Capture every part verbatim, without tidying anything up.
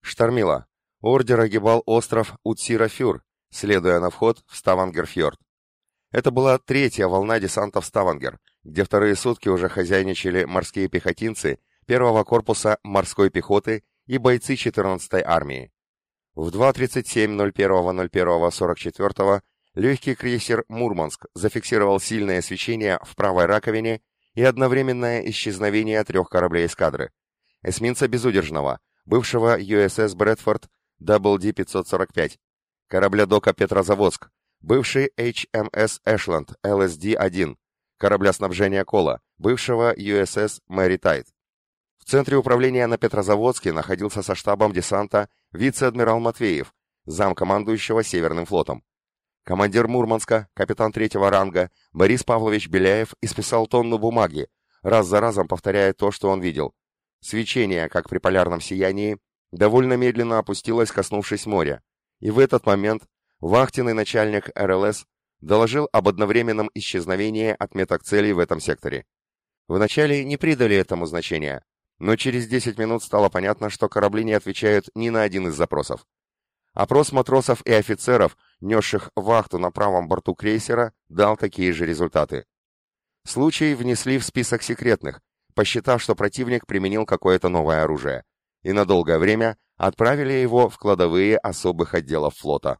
Штормило. Ордер огибал остров Утсира-Фюр, следуя на вход в Ставангер-фьорд. Это была третья волна десанта в Ставангер, где вторые сутки уже хозяйничали морские пехотинцы первого корпуса морской пехоты и бойцы четырнадцатой армии. В два тридцать семь ноль первого ноль первого сорок четвёртого легкий крейсер «Мурманск» зафиксировал сильное свечение в правой раковине и одновременное исчезновение трех кораблей эскадры. Эсминца «Безудержного», бывшего ю эс эс «Брэдфорд» дабл ди пятьсот сорок пять, корабля дока «Петрозаводск», бывший эйч эм эс «Эшленд» эл эс ди один, корабля снабжения «Кола», бывшего ю эс эс «Мэри Тайд». В центре управления на Петрозаводске находился со штабом десанта вице-адмирал Матвеев, замкомандующего Северным флотом. Командир Мурманска, капитан третьего ранга, Борис Павлович Беляев исписал тонну бумаги, раз за разом повторяя то, что он видел. Свечение, как при полярном сиянии, довольно медленно опустилось, коснувшись моря, и в этот момент вахтенный начальник эр эл эс доложил об одновременном исчезновении отметок целей в этом секторе. Вначале не придали этому значения, но через десять минут стало понятно, что корабли не отвечают ни на один из запросов. Опрос матросов и офицеров, несших вахту на правом борту крейсера, дал такие же результаты. Случай внесли в список секретных, посчитав, что противник применил какое-то новое оружие, и на долгое время отправили его в кладовые особых отделов флота.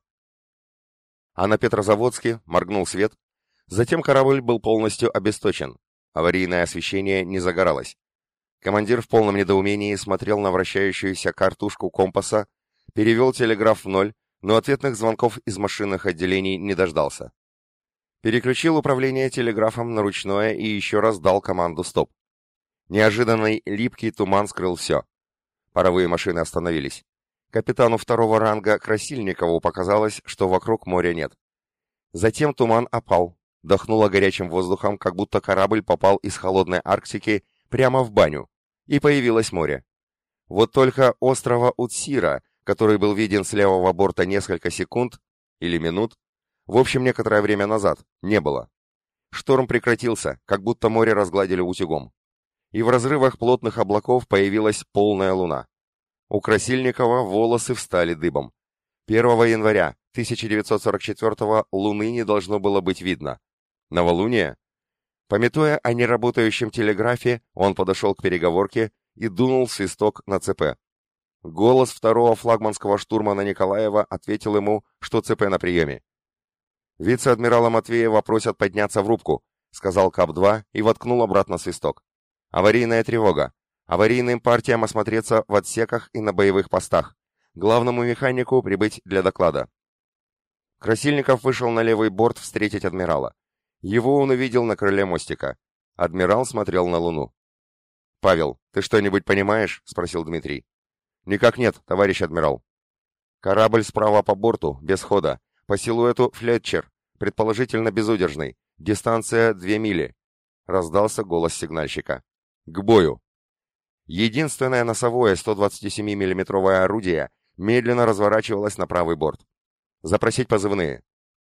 А на Петрозаводске моргнул свет, затем корабль был полностью обесточен, аварийное освещение не загоралось. Командир в полном недоумении смотрел на вращающуюся картушку компаса, перевел телеграф в ноль, но ответных звонков из машинных отделений не дождался. Переключил управление телеграфом на ручное и еще раз дал команду «Стоп». Неожиданный липкий туман скрыл все. Паровые машины остановились. Капитану второго ранга Красильникову показалось, что вокруг моря нет. Затем туман опал, дохнуло горячим воздухом, как будто корабль попал из холодной Арктики прямо в баню, и появилось море. Вот только острова Утсира, который был виден с левого борта несколько секунд или минут, в общем, некоторое время назад, не было. Шторм прекратился, как будто море разгладили утюгом. И в разрывах плотных облаков появилась полная луна. У Красильникова волосы встали дыбом. первого января тысяча девятьсот сорок четвёртого луны не должно было быть видно. Новолуние? Памятуя о неработающем телеграфе, он подошел к переговорке и дунул в свисток на ЦП. Голос второго флагманского штурмана Николаева ответил ему, что ЦП на приеме. «Вице-адмирала Матвеева просят подняться в рубку», — сказал КАП два и воткнул обратно свисток. «Аварийная тревога. Аварийным партиям осмотреться в отсеках и на боевых постах. Главному механику прибыть для доклада». Красильников вышел на левый борт встретить адмирала. Его он увидел на крыле мостика. Адмирал смотрел на Луну. «Павел, ты что-нибудь понимаешь?» — спросил Дмитрий. «Никак нет, товарищ адмирал». «Корабль справа по борту, без хода. По силуэту Флетчер, предположительно безудержный. Дистанция две мили», — раздался голос сигнальщика. «К бою!» Единственное носовое сто двадцатисемимиллиметровое орудие медленно разворачивалось на правый борт. «Запросить позывные».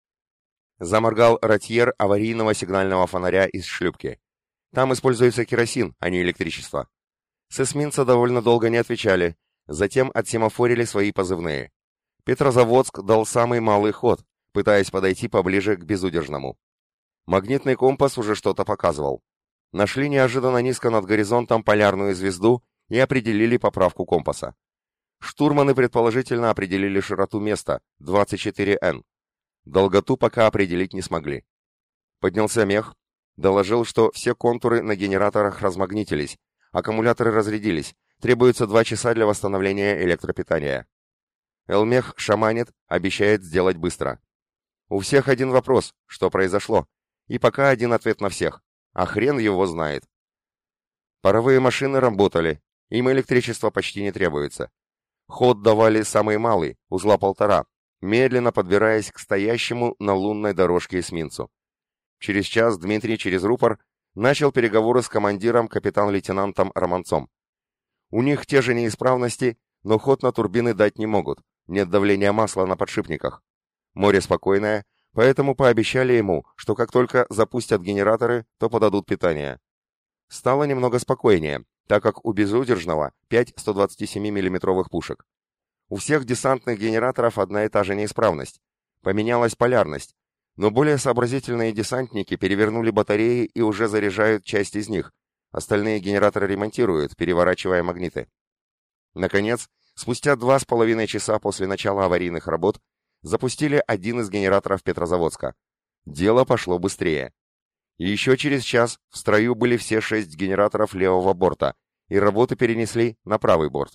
Заморгал ротьер аварийного сигнального фонаря из шлюпки. Там используется керосин, а не электричество. С эсминца довольно долго не отвечали, затем отсемафорили свои позывные. Петрозаводск дал самый малый ход, пытаясь подойти поближе к безудержному. Магнитный компас уже что-то показывал. Нашли неожиданно низко над горизонтом полярную звезду и определили поправку компаса. Штурманы предположительно определили широту места — двадцать четыре эн. Долготу пока определить не смогли. Поднялся мех, доложил, что все контуры на генераторах размагнитились, аккумуляторы разрядились, требуется два часа для восстановления электропитания. Элмех шаманит, обещает сделать быстро. У всех один вопрос, что произошло, и пока один ответ на всех, а хрен его знает. Паровые машины работали, им электричество почти не требуется. Ход давали самый малый, узла полтора, медленно подбираясь к стоящему на лунной дорожке эсминцу. Через час Дмитрий через рупор начал переговоры с командиром капитан-лейтенантом Романцом. У них те же неисправности, но ход на турбины дать не могут, нет давления масла на подшипниках. Море спокойное, поэтому пообещали ему, что как только запустят генераторы, то подадут питание. Стало немного спокойнее, так как у безудержного пять сто двадцатисемимиллиметровых пушек. У всех десантных генераторов одна и та же неисправность. Поменялась полярность, но более сообразительные десантники перевернули батареи и уже заряжают часть из них. Остальные генераторы ремонтируют, переворачивая магниты. Наконец, спустя два с половиной часа после начала аварийных работ, запустили один из генераторов Петрозаводска. Дело пошло быстрее. И еще через час в строю были все шесть генераторов левого борта, и работы перенесли на правый борт.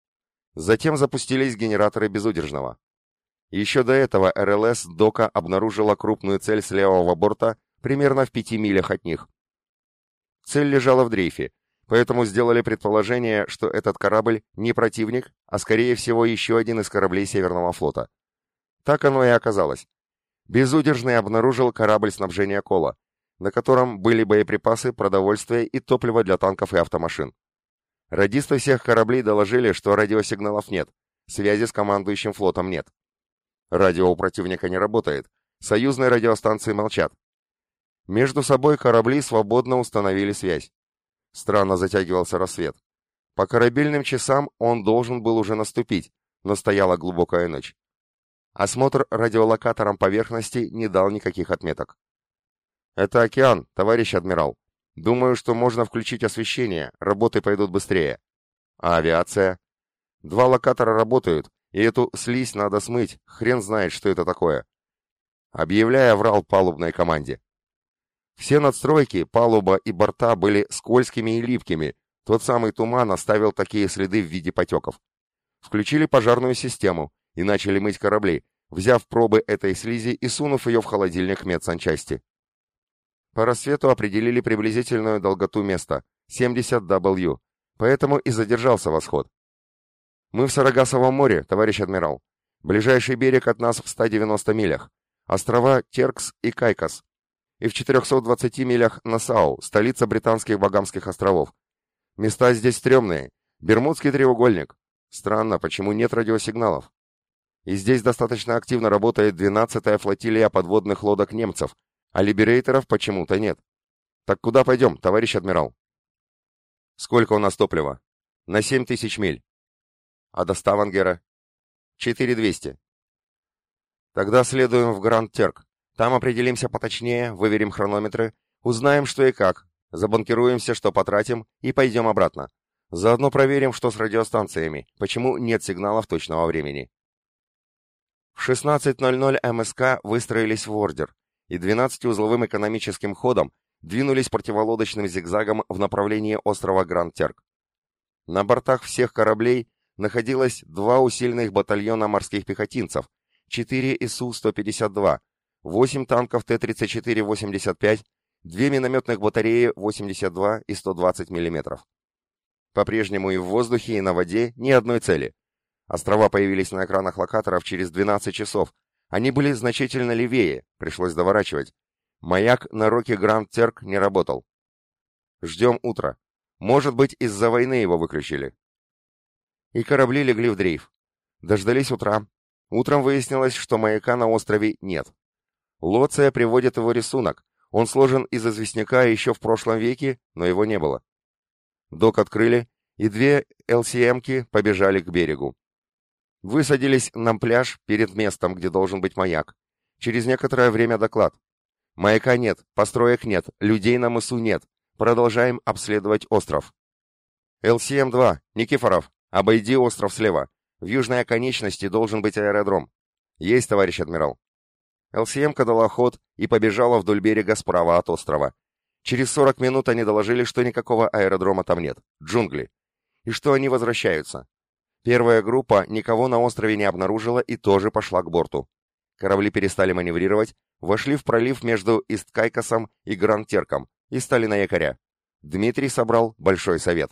Затем запустились генераторы безудержного. Еще до этого эр эл эс «Дока» обнаружила крупную цель с левого борта примерно в пяти милях от них. Цель лежала в дрейфе, поэтому сделали предположение, что этот корабль не противник, а скорее всего еще один из кораблей Северного флота. Так оно и оказалось. Безудержный обнаружил корабль снабжения Кола, на котором были боеприпасы, продовольствие и топливо для танков и автомашин. Радисты всех кораблей доложили, что радиосигналов нет, связи с командующим флотом нет. Радио у противника не работает, союзные радиостанции молчат. Между собой корабли свободно установили связь. Странно затягивался рассвет. По корабельным часам он должен был уже наступить, но стояла глубокая ночь. Осмотр радиолокатором поверхности не дал никаких отметок. «Это океан, товарищ адмирал. Думаю, что можно включить освещение, работы пойдут быстрее». «А авиация?» «Два локатора работают, и эту слизь надо смыть, хрен знает, что это такое». Объявляя, врал палубной команде. Все надстройки, палуба и борта были скользкими и липкими, тот самый туман оставил такие следы в виде потеков. Включили пожарную систему и начали мыть корабли, взяв пробы этой слизи и сунув ее в холодильник медсанчасти. По рассвету определили приблизительную долготу места — семьдесят дабл ю, поэтому и задержался восход. «Мы в Сарагасовом море, товарищ адмирал. Ближайший берег от нас в ста девяноста милях. Острова Теркс и Кайкос. И в четырехстах двадцати милях Нассау, столица британских Багамских островов. Места здесь стрёмные. Бермудский треугольник. Странно, почему нет радиосигналов. И здесь достаточно активно работает двенадцатая флотилия подводных лодок немцев, а либерейторов почему-то нет. Так куда пойдем, товарищ адмирал?» «Сколько у нас топлива?» «На семь тысяч миль». «А до Ставангера?» «Четыре двести». «Тогда следуем в Гранд-Терк. Там определимся поточнее, выверим хронометры, узнаем, что и как, забанкируемся, что потратим, и пойдем обратно. Заодно проверим, что с радиостанциями, почему нет сигналов точного времени». В шестнадцать ноль ноль эм эс ка выстроились в ордер и двенадцатиузловым экономическим ходом двинулись противолодочным зигзагом в направлении острова Гранд-Терк. На бортах всех кораблей находилось два усиленных батальона морских пехотинцев, четыре эс у сто пятьдесят два, восемь танков Т тридцать четыре восемьдесят пять, две минометных батареи восемьдесят два и сто двадцать миллиметров. По-прежнему и в воздухе, и на воде ни одной цели. Острова появились на экранах локаторов через двенадцать часов. Они были значительно левее, пришлось доворачивать. Маяк на роке Гранд-Терк не работал. Ждем утра. Может быть, из-за войны его выключили. И корабли легли в дрейф. Дождались утра. Утром выяснилось, что маяка на острове нет. Лоция приводит его рисунок. Он сложен из известняка еще в прошлом веке, но его не было. Док открыли, и две эл си эм-ки побежали к берегу. Высадились на пляж перед местом, где должен быть маяк. Через некоторое время доклад. Маяка нет, построек нет, людей на мысу нет. Продолжаем обследовать остров. эл си эм два, Никифоров, обойди остров слева. В южной оконечности должен быть аэродром. Есть, товарищ адмирал. эл си эм-ка дала ход и побежала вдоль берега справа от острова. Через сорок минут они доложили, что никакого аэродрома там нет. Джунгли. И что они возвращаются. Первая группа никого на острове не обнаружила и тоже пошла к борту. Корабли перестали маневрировать, вошли в пролив между Ист-Кайкосом и Гранд-Терком и стали на якоря. Дмитрий собрал большой совет.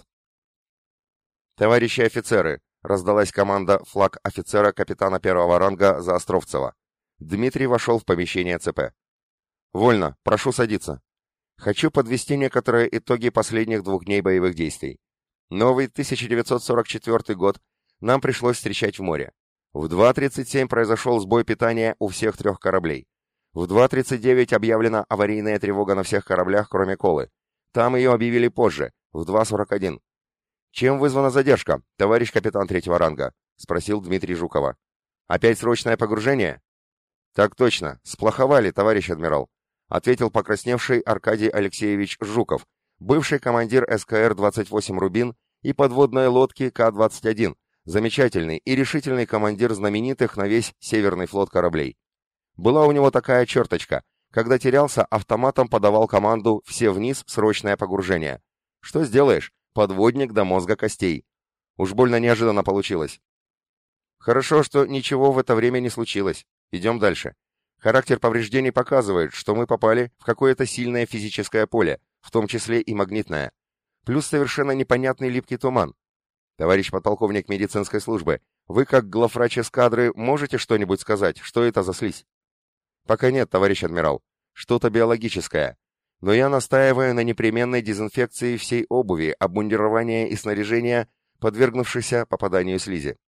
«Товарищи офицеры!» — раздалась команда флаг офицера капитана первого ранга Заостровцева. Дмитрий вошел в помещение ЦП. «Вольно, прошу садиться. Хочу подвести некоторые итоги последних двух дней боевых действий. Новый тысяча девятьсот сорок четвёртый год нам пришлось встречать в море. В два тридцать семь произошел сбой питания у всех трех кораблей. В два тридцать девять объявлена аварийная тревога на всех кораблях, кроме Колы. Там ее объявили позже, в два сорок один. Чем вызвана задержка, товарищ капитан третьего ранга? — спросил Дмитрий Жукова. «Опять срочное погружение?» «Так точно, сплоховали, товарищ адмирал», — ответил покрасневший Аркадий Алексеевич Жуков, бывший командир эс ка эр двадцать восемь «Рубин» и подводной лодки ка двадцать один, замечательный и решительный командир знаменитых на весь Северный флот кораблей. Была у него такая черточка: когда терялся, автоматом подавал команду «все вниз, срочное погружение». Что сделаешь? Подводник до мозга костей. Уж больно неожиданно получилось. Хорошо, что ничего в это время не случилось. Идем дальше. Характер повреждений показывает, что мы попали в какое-то сильное физическое поле, в том числе и магнитное. Плюс совершенно непонятный липкий туман. Товарищ подполковник медицинской службы, вы как главврач эскадры можете что-нибудь сказать, что это за слизь? Пока нет, товарищ адмирал. Что-то биологическое. Но я настаиваю на непременной дезинфекции всей обуви, обмундирования и снаряжения, подвергнувшихся попаданию слизи.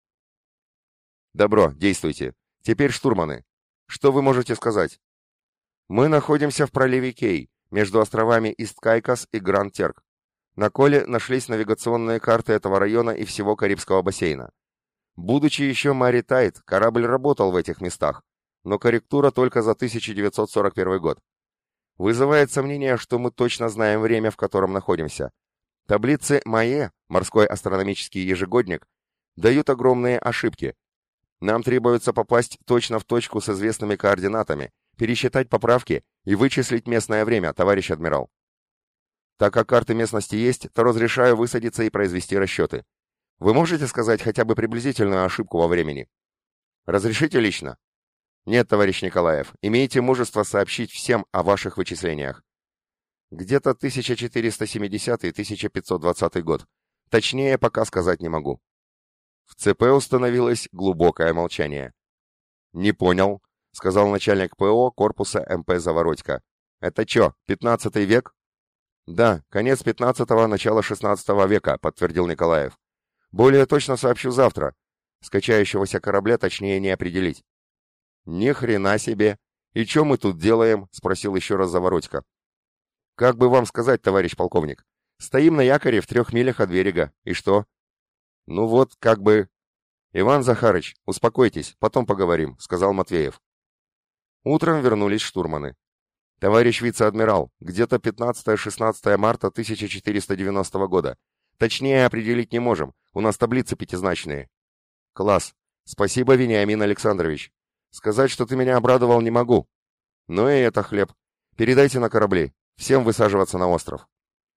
Добро, действуйте. Теперь штурманы. Что вы можете сказать? Мы находимся в проливе Кей, между островами Ист-Кайкос и Гранд-Терк. На Коле нашлись навигационные карты этого района и всего Карибского бассейна. Будучи еще Мари Тайт, корабль работал в этих местах, но корректура только за тысяча девятьсот сорок первый год. Вызывает сомнение, что мы точно знаем время, в котором находимся. Таблицы МАЕ, морской астрономический ежегодник, дают огромные ошибки. Нам требуется попасть точно в точку с известными координатами, пересчитать поправки и вычислить местное время, товарищ адмирал. Так как карты местности есть, то разрешаю высадиться и произвести расчеты. Вы можете сказать хотя бы приблизительную ошибку во времени? Разрешите лично? Нет, товарищ Николаев, имейте мужество сообщить всем о ваших вычислениях. Где-то тысяча четыреста семидесятый — тысяча пятьсот двадцатый год. Точнее, пока сказать не могу. В ЦП установилось глубокое молчание. «Не понял», — сказал начальник ПО корпуса эм пэ «Заворотько». «Это чё, пятнадцатый век?» «Да, конец пятнадцатого, начало шестнадцатого века», — подтвердил Николаев. «Более точно сообщу завтра. Скачающегося корабля точнее не определить». «Ни хрена себе! И чё мы тут делаем?» — спросил еще раз Заворотько. «Как бы вам сказать, товарищ полковник? Стоим на якоре в трех милях от берега. И что?» «Ну вот, как бы...» «Иван Захарыч, успокойтесь, потом поговорим», — сказал Матвеев. Утром вернулись штурманы. «Товарищ вице-адмирал, где-то пятнадцатое-шестнадцатое марта тысяча четыреста девяностого года. Точнее определить не можем, у нас таблицы пятизначные». «Класс. Спасибо, Вениамин Александрович. Сказать, что ты меня обрадовал, не могу. Ну и это хлеб. Передайте на корабли. Всем высаживаться на остров».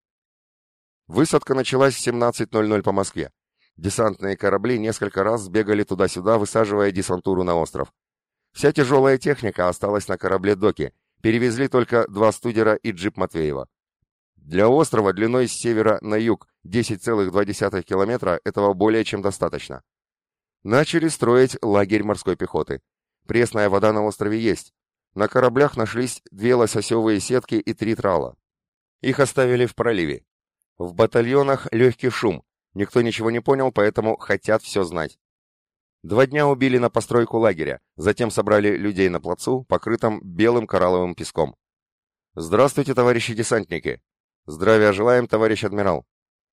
Высадка началась в семнадцать ноль ноль по Москве. Десантные корабли несколько раз сбегали туда-сюда, высаживая десантуру на остров. Вся тяжелая техника осталась на корабле «Доки», перевезли только два студера и джип Матвеева. Для острова длиной с севера на юг десять целых два десятых километра этого более чем достаточно. Начали строить лагерь морской пехоты. Пресная вода на острове есть. На кораблях нашлись две лососевые сетки и три трала. Их оставили в проливе. В батальонах легкий шум. Никто ничего не понял, поэтому хотят все знать. Два дня убили на постройку лагеря, затем собрали людей на плацу, покрытом белым коралловым песком. «Здравствуйте, товарищи десантники!» «Здравия желаем, товарищ адмирал!»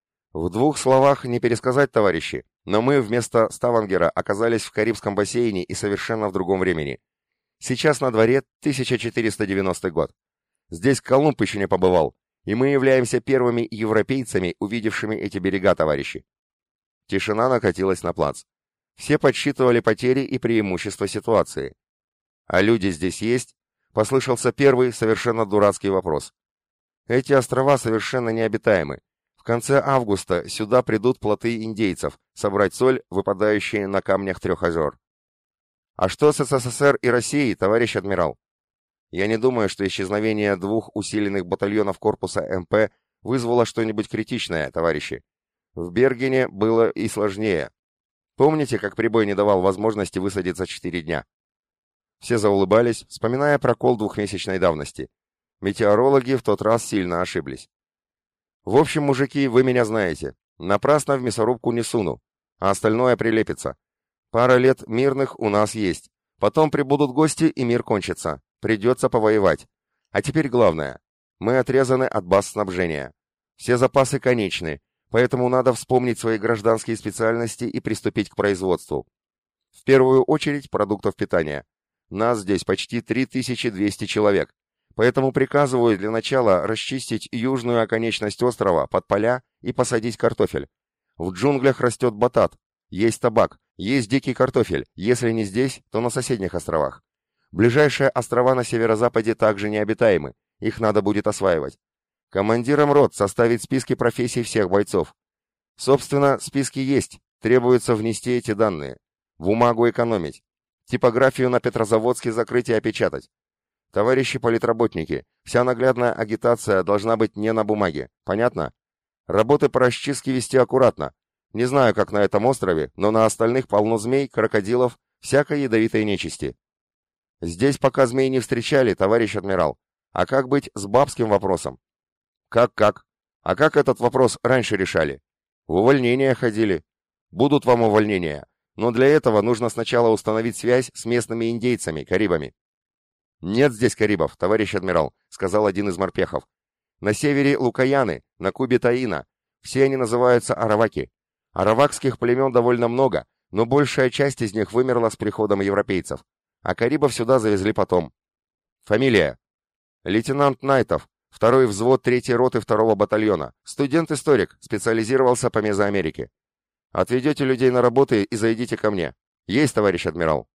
В двух словах не пересказать, товарищи, но мы вместо Ставангера оказались в Карибском бассейне и совершенно в другом времени. Сейчас на дворе тысяча четыреста девяностый год. Здесь Колумб еще не побывал, и мы являемся первыми европейцами, увидевшими эти берега, товарищи. Тишина накатилась на плац. Все подсчитывали потери и преимущества ситуации. «А люди здесь есть?» — послышался первый, совершенно дурацкий вопрос. «Эти острова совершенно необитаемы. В конце августа сюда придут плоты индейцев, собрать соль, выпадающие на камнях трех озер». «А что с эс эс эс эр и Россией, товарищ адмирал?» «Я не думаю, что исчезновение двух усиленных батальонов корпуса эм пэ вызвало что-нибудь критичное, товарищи. В Бергене было и сложнее. Помните, как прибой не давал возможности высадиться четыре дня?» Все заулыбались, вспоминая прокол двухмесячной давности. Метеорологи в тот раз сильно ошиблись. «В общем, мужики, вы меня знаете. Напрасно в мясорубку не суну, а остальное прилепится. Пара лет мирных у нас есть. Потом прибудут гости, и мир кончится. Придется повоевать. А теперь главное. Мы отрезаны от баз снабжения. Все запасы конечны. поэтому надо вспомнить свои гражданские специальности и приступить к производству. В первую очередь продуктов питания. Нас здесь почти три тысячи двести человек, поэтому приказываю для начала расчистить южную оконечность острова под поля и посадить картофель. В джунглях растет батат, есть табак, есть дикий картофель, если не здесь, то на соседних островах. Ближайшие острова на северо-западе также необитаемы, их надо будет осваивать. Командирам рот составить списки профессий всех бойцов. Собственно, списки есть, требуется внести эти данные. Бумагу экономить. Типографию на Петрозаводске закрыть и опечатать. Товарищи политработники, вся наглядная агитация должна быть не на бумаге, понятно? Работы по расчистке вести аккуратно. Не знаю, как на этом острове, но на остальных полно змей, крокодилов, всякой ядовитой нечисти. Здесь пока змей не встречали, товарищ адмирал. А как быть с бабским вопросом? Как-как? А как этот вопрос раньше решали? В увольнение ходили. Будут вам увольнения. Но для этого нужно сначала установить связь с местными индейцами, карибами. «Нет здесь карибов, товарищ адмирал», — сказал один из морпехов. «На севере Лукаяны, на Кубе Таина. Все они называются араваки. Аравакских племен довольно много, но большая часть из них вымерла с приходом европейцев. А карибов сюда завезли потом. Фамилия?» «Лейтенант Найтов, второй взвод третьей роты второго батальона. Студент-историк, специализировался по Мезоамерике. Отведете людей на работы и зайдите ко мне. Есть, товарищ адмирал».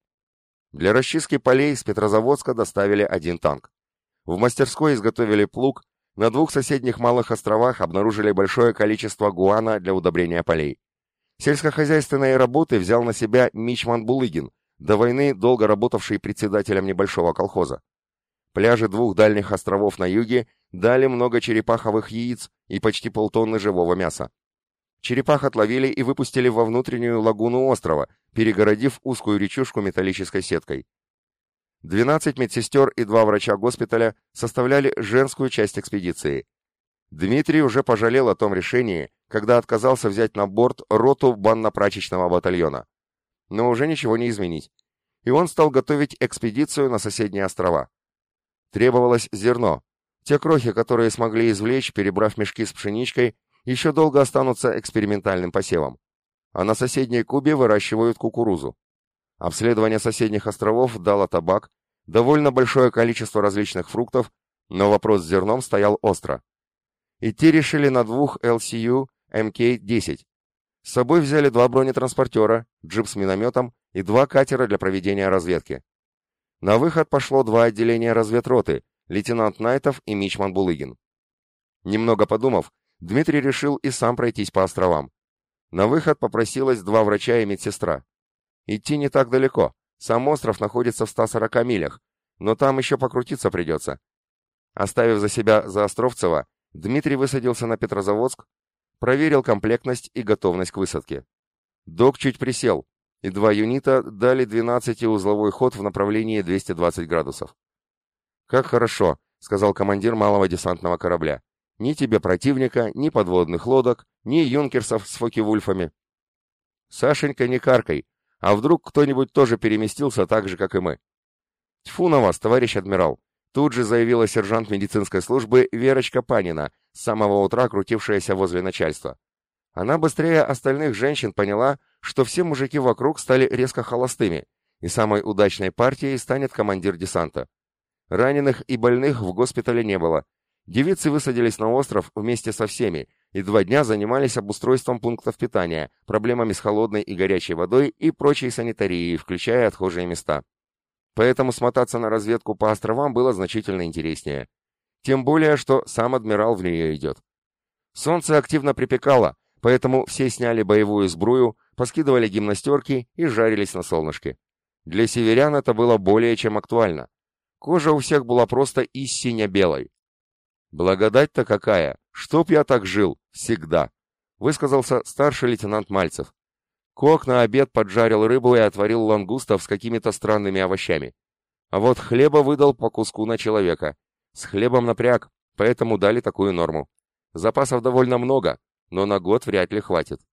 Для расчистки полей с Петрозаводска доставили один танк. В мастерской изготовили плуг, на двух соседних малых островах обнаружили большое количество гуана для удобрения полей. Сельскохозяйственные работы взял на себя мичман Булыгин, до войны долго работавший председателем небольшого колхоза. Пляжи двух дальних островов на юге дали много черепаховых яиц и почти полтонны живого мяса. Черепах отловили и выпустили во внутреннюю лагуну острова, перегородив узкую речушку металлической сеткой. двенадцать медсестер и два врача госпиталя составляли женскую часть экспедиции. Дмитрий уже пожалел о том решении, когда отказался взять на борт роту банно-прачечного батальона. Но уже ничего не изменить. И он стал готовить экспедицию на соседние острова. Требовалось зерно. Те крохи, которые смогли извлечь, перебрав мешки с пшеничкой, еще долго останутся экспериментальным посевом. А на соседней Кубе выращивают кукурузу. Обследование соседних островов дало табак, довольно большое количество различных фруктов, но вопрос с зерном стоял остро. Идти решили на двух эл си ю эм кей десять. С собой взяли два бронетранспортера, джип с минометом и два катера для проведения разведки. На выход пошло два отделения разведроты, лейтенант Найтов и мичман Булыгин. Немного подумав, Дмитрий решил и сам пройтись по островам. На выход попросилось два врача и медсестра. Идти не так далеко, сам остров находится в ста сорока милях, но там еще покрутиться придется. Оставив за себя Заостровцева, Дмитрий высадился на Петрозаводск, проверил комплектность и готовность к высадке. Док чуть присел, и два юнита дали двенадцатиузловой ход в направлении двести двадцать градусов. «Как хорошо», — сказал командир малого десантного корабля. «Ни тебе противника, ни подводных лодок, ни юнкерсов с фоки-вульфами». «Сашенька, не каркай, а вдруг кто-нибудь тоже переместился так же, как и мы?» «Тьфу на вас, товарищ адмирал», — тут же заявила сержант медицинской службы Верочка Панина, с самого утра крутившаяся возле начальства. Она быстрее остальных женщин поняла, что все мужики вокруг стали резко холостыми, и самой удачной партией станет командир десанта. Раненых и больных в госпитале не было. Девицы высадились на остров вместе со всеми и два дня занимались обустройством пунктов питания, проблемами с холодной и горячей водой и прочей санитарией, включая отхожие места. Поэтому смотаться на разведку по островам было значительно интереснее. Тем более, что сам адмирал в нее идет. Солнце активно припекало, поэтому все сняли боевую сбрую, поскидывали гимнастерки и жарились на солнышке. Для северян это было более чем актуально. Кожа у всех была просто истинно белой. «Благодать-то какая! Чтоб я так жил! Всегда!» — высказался старший лейтенант Мальцев. Кок на обед поджарил рыбу и отварил лангустов с какими-то странными овощами. А вот хлеба выдал по куску на человека. С хлебом напряг, поэтому дали такую норму. Запасов довольно много, но на год вряд ли хватит.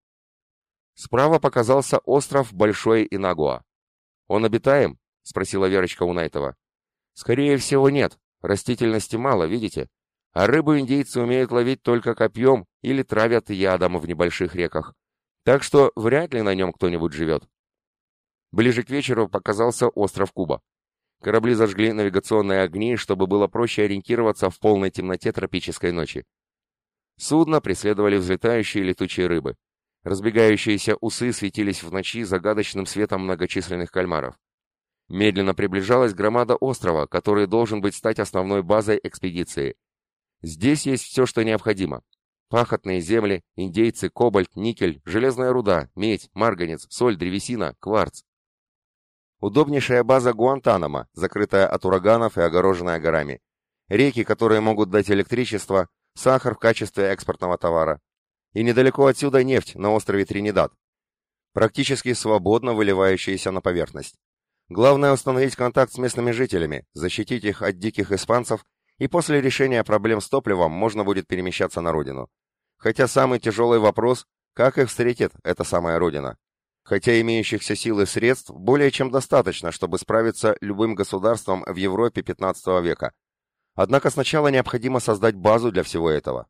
Справа показался остров Большой Инагуа. «Он обитаем?» — спросила Верочка у Найтова. «Скорее всего, нет. Растительности мало, видите? а рыбу индейцы умеют ловить только копьем или травят ядом в небольших реках. Так что вряд ли на нем кто-нибудь живет. Ближе к вечеру показался остров Куба. Корабли зажгли навигационные огни, чтобы было проще ориентироваться в полной темноте тропической ночи. Судно преследовали взлетающие летучие рыбы. Разбегающиеся усы светились в ночи загадочным светом многочисленных кальмаров. Медленно приближалась громада острова, который должен быть стать основной базой экспедиции. Здесь есть все, что необходимо. Пахотные земли, индейцы, кобальт, никель, железная руда, медь, марганец, соль, древесина, кварц. Удобнейшая база Гуантанамо, закрытая от ураганов и огороженная горами. Реки, которые могут дать электричество, сахар в качестве экспортного товара. И недалеко отсюда нефть на острове Тринидад, практически свободно выливающаяся на поверхность. Главное установить контакт с местными жителями, защитить их от диких испанцев, и после решения проблем с топливом можно будет перемещаться на родину. Хотя самый тяжелый вопрос, как их встретит эта самая родина. Хотя имеющихся сил и средств более чем достаточно, чтобы справиться любым государством в Европе пятнадцатого века. Однако сначала необходимо создать базу для всего этого.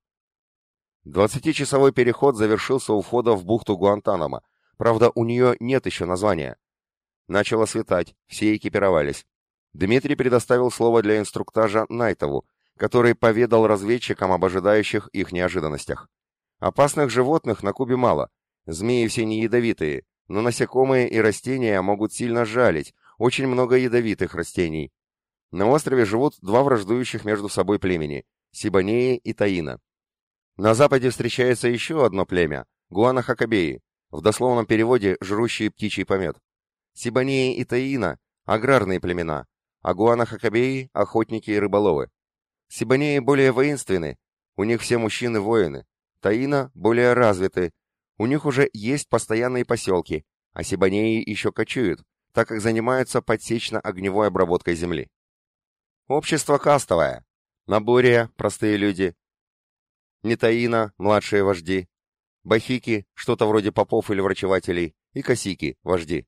Двадцатичасовой переход завершился у входа в бухту Гуантанамо, правда у нее нет еще названия. Начало светать, все экипировались. Дмитрий предоставил слово для инструктажа Найтову, который поведал разведчикам об ожидающих их неожиданностях. Опасных животных на Кубе мало, змеи все не ядовитые, но насекомые и растения могут сильно жалить, очень много ядовитых растений. На острове живут два враждующих между собой племени – Сибонеи и Таина. На западе встречается еще одно племя – Гуанахакабеи, в дословном переводе «жрущие птичий помет». Сибонеи и Таина – аграрные племена, а Гуанахакабеи – охотники и рыболовы. Сибонеи более воинственны, у них все мужчины воины, Таина более развиты, у них уже есть постоянные поселки, а Сибонеи еще кочуют, так как занимаются подсечно-огневой обработкой земли. Общество кастовое. Набория – простые люди. Нетаина – младшие вожди. Бахики – что-то вроде попов или врачевателей. И косики – вожди.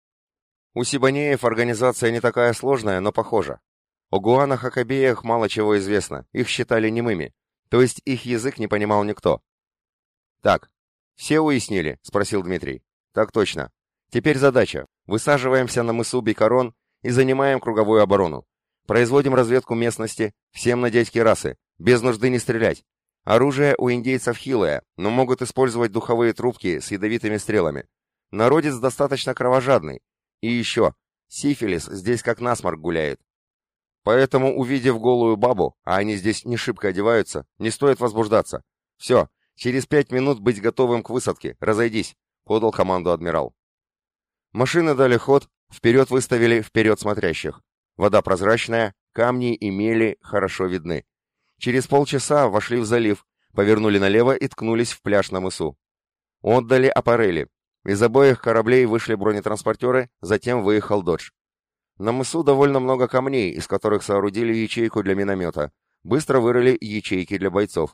У Сибонеев организация не такая сложная, но похожа. О Гуанахакабеях мало чего известно, их считали немыми, то есть их язык не понимал никто. «Так, все уяснили?» — спросил Дмитрий. «Так точно. Теперь задача. Высаживаемся на мысу Бикарон и занимаем круговую оборону. Производим разведку местности, всем надеть кирасы, без нужды не стрелять. Оружие у индейцев хилое, но могут использовать духовые трубки с ядовитыми стрелами. Народец достаточно кровожадный. И еще, сифилис здесь как насморк гуляет. Поэтому, увидев голую бабу, а они здесь не шибко одеваются, не стоит возбуждаться. Все, через пять минут быть готовым к высадке, разойдись», — подал команду адмирал. Машины дали ход, вперед выставили вперед смотрящих. Вода прозрачная, камни и мели хорошо видны. Через полчаса вошли в залив, повернули налево и ткнулись в пляж на мысу. Отдали аппарели. Из обоих кораблей вышли бронетранспортеры, затем выехал «Додж». На мысу довольно много камней, из которых соорудили ячейку для миномета. Быстро вырыли ячейки для бойцов.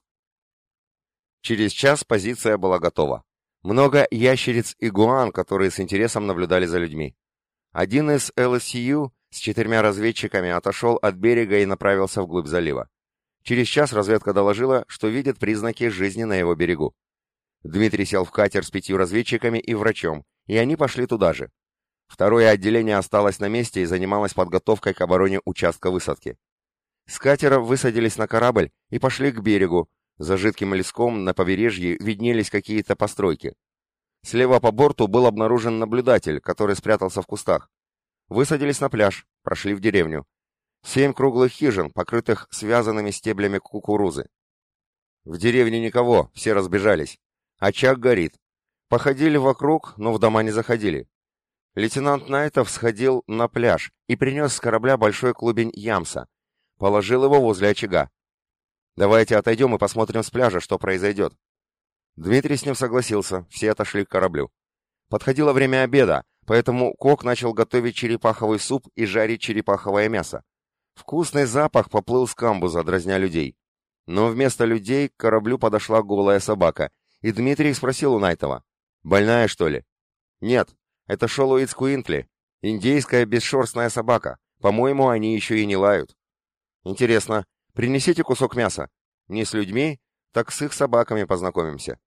Через час позиция была готова. Много ящериц и гуан, которые с интересом наблюдали за людьми. Один из эл эс ю с четырьмя разведчиками отошел от берега и направился вглубь залива. Через час разведка доложила, что видит признаки жизни на его берегу. Дмитрий сел в катер с пятью разведчиками и врачом, и они пошли туда же. Второе отделение осталось на месте и занималось подготовкой к обороне участка высадки. С катера высадились на корабль и пошли к берегу. За жидким леском на побережье виднелись какие-то постройки. Слева по борту был обнаружен наблюдатель, который спрятался в кустах. Высадились на пляж, прошли в деревню. Семь круглых хижин, покрытых связанными стеблями кукурузы. В деревне никого, все разбежались. Очаг горит. Походили вокруг, но в дома не заходили. Лейтенант Найтов сходил на пляж и принес с корабля большой клубень ямса. Положил его возле очага. «Давайте отойдем и посмотрим с пляжа, что произойдет». Дмитрий с ним согласился, все отошли к кораблю. Подходило время обеда, поэтому Кок начал готовить черепаховый суп и жарить черепаховое мясо. Вкусный запах поплыл с камбуза, дразня людей. Но вместо людей к кораблю подошла голая собака, и Дмитрий спросил у Найтова: «Больная, что ли?» «Нет, это Шолуиц Куинтли, индейская бесшерстная собака. По-моему, они еще и не лают». «Интересно. Принесите кусок мяса». Не с людьми, так с их собаками познакомимся.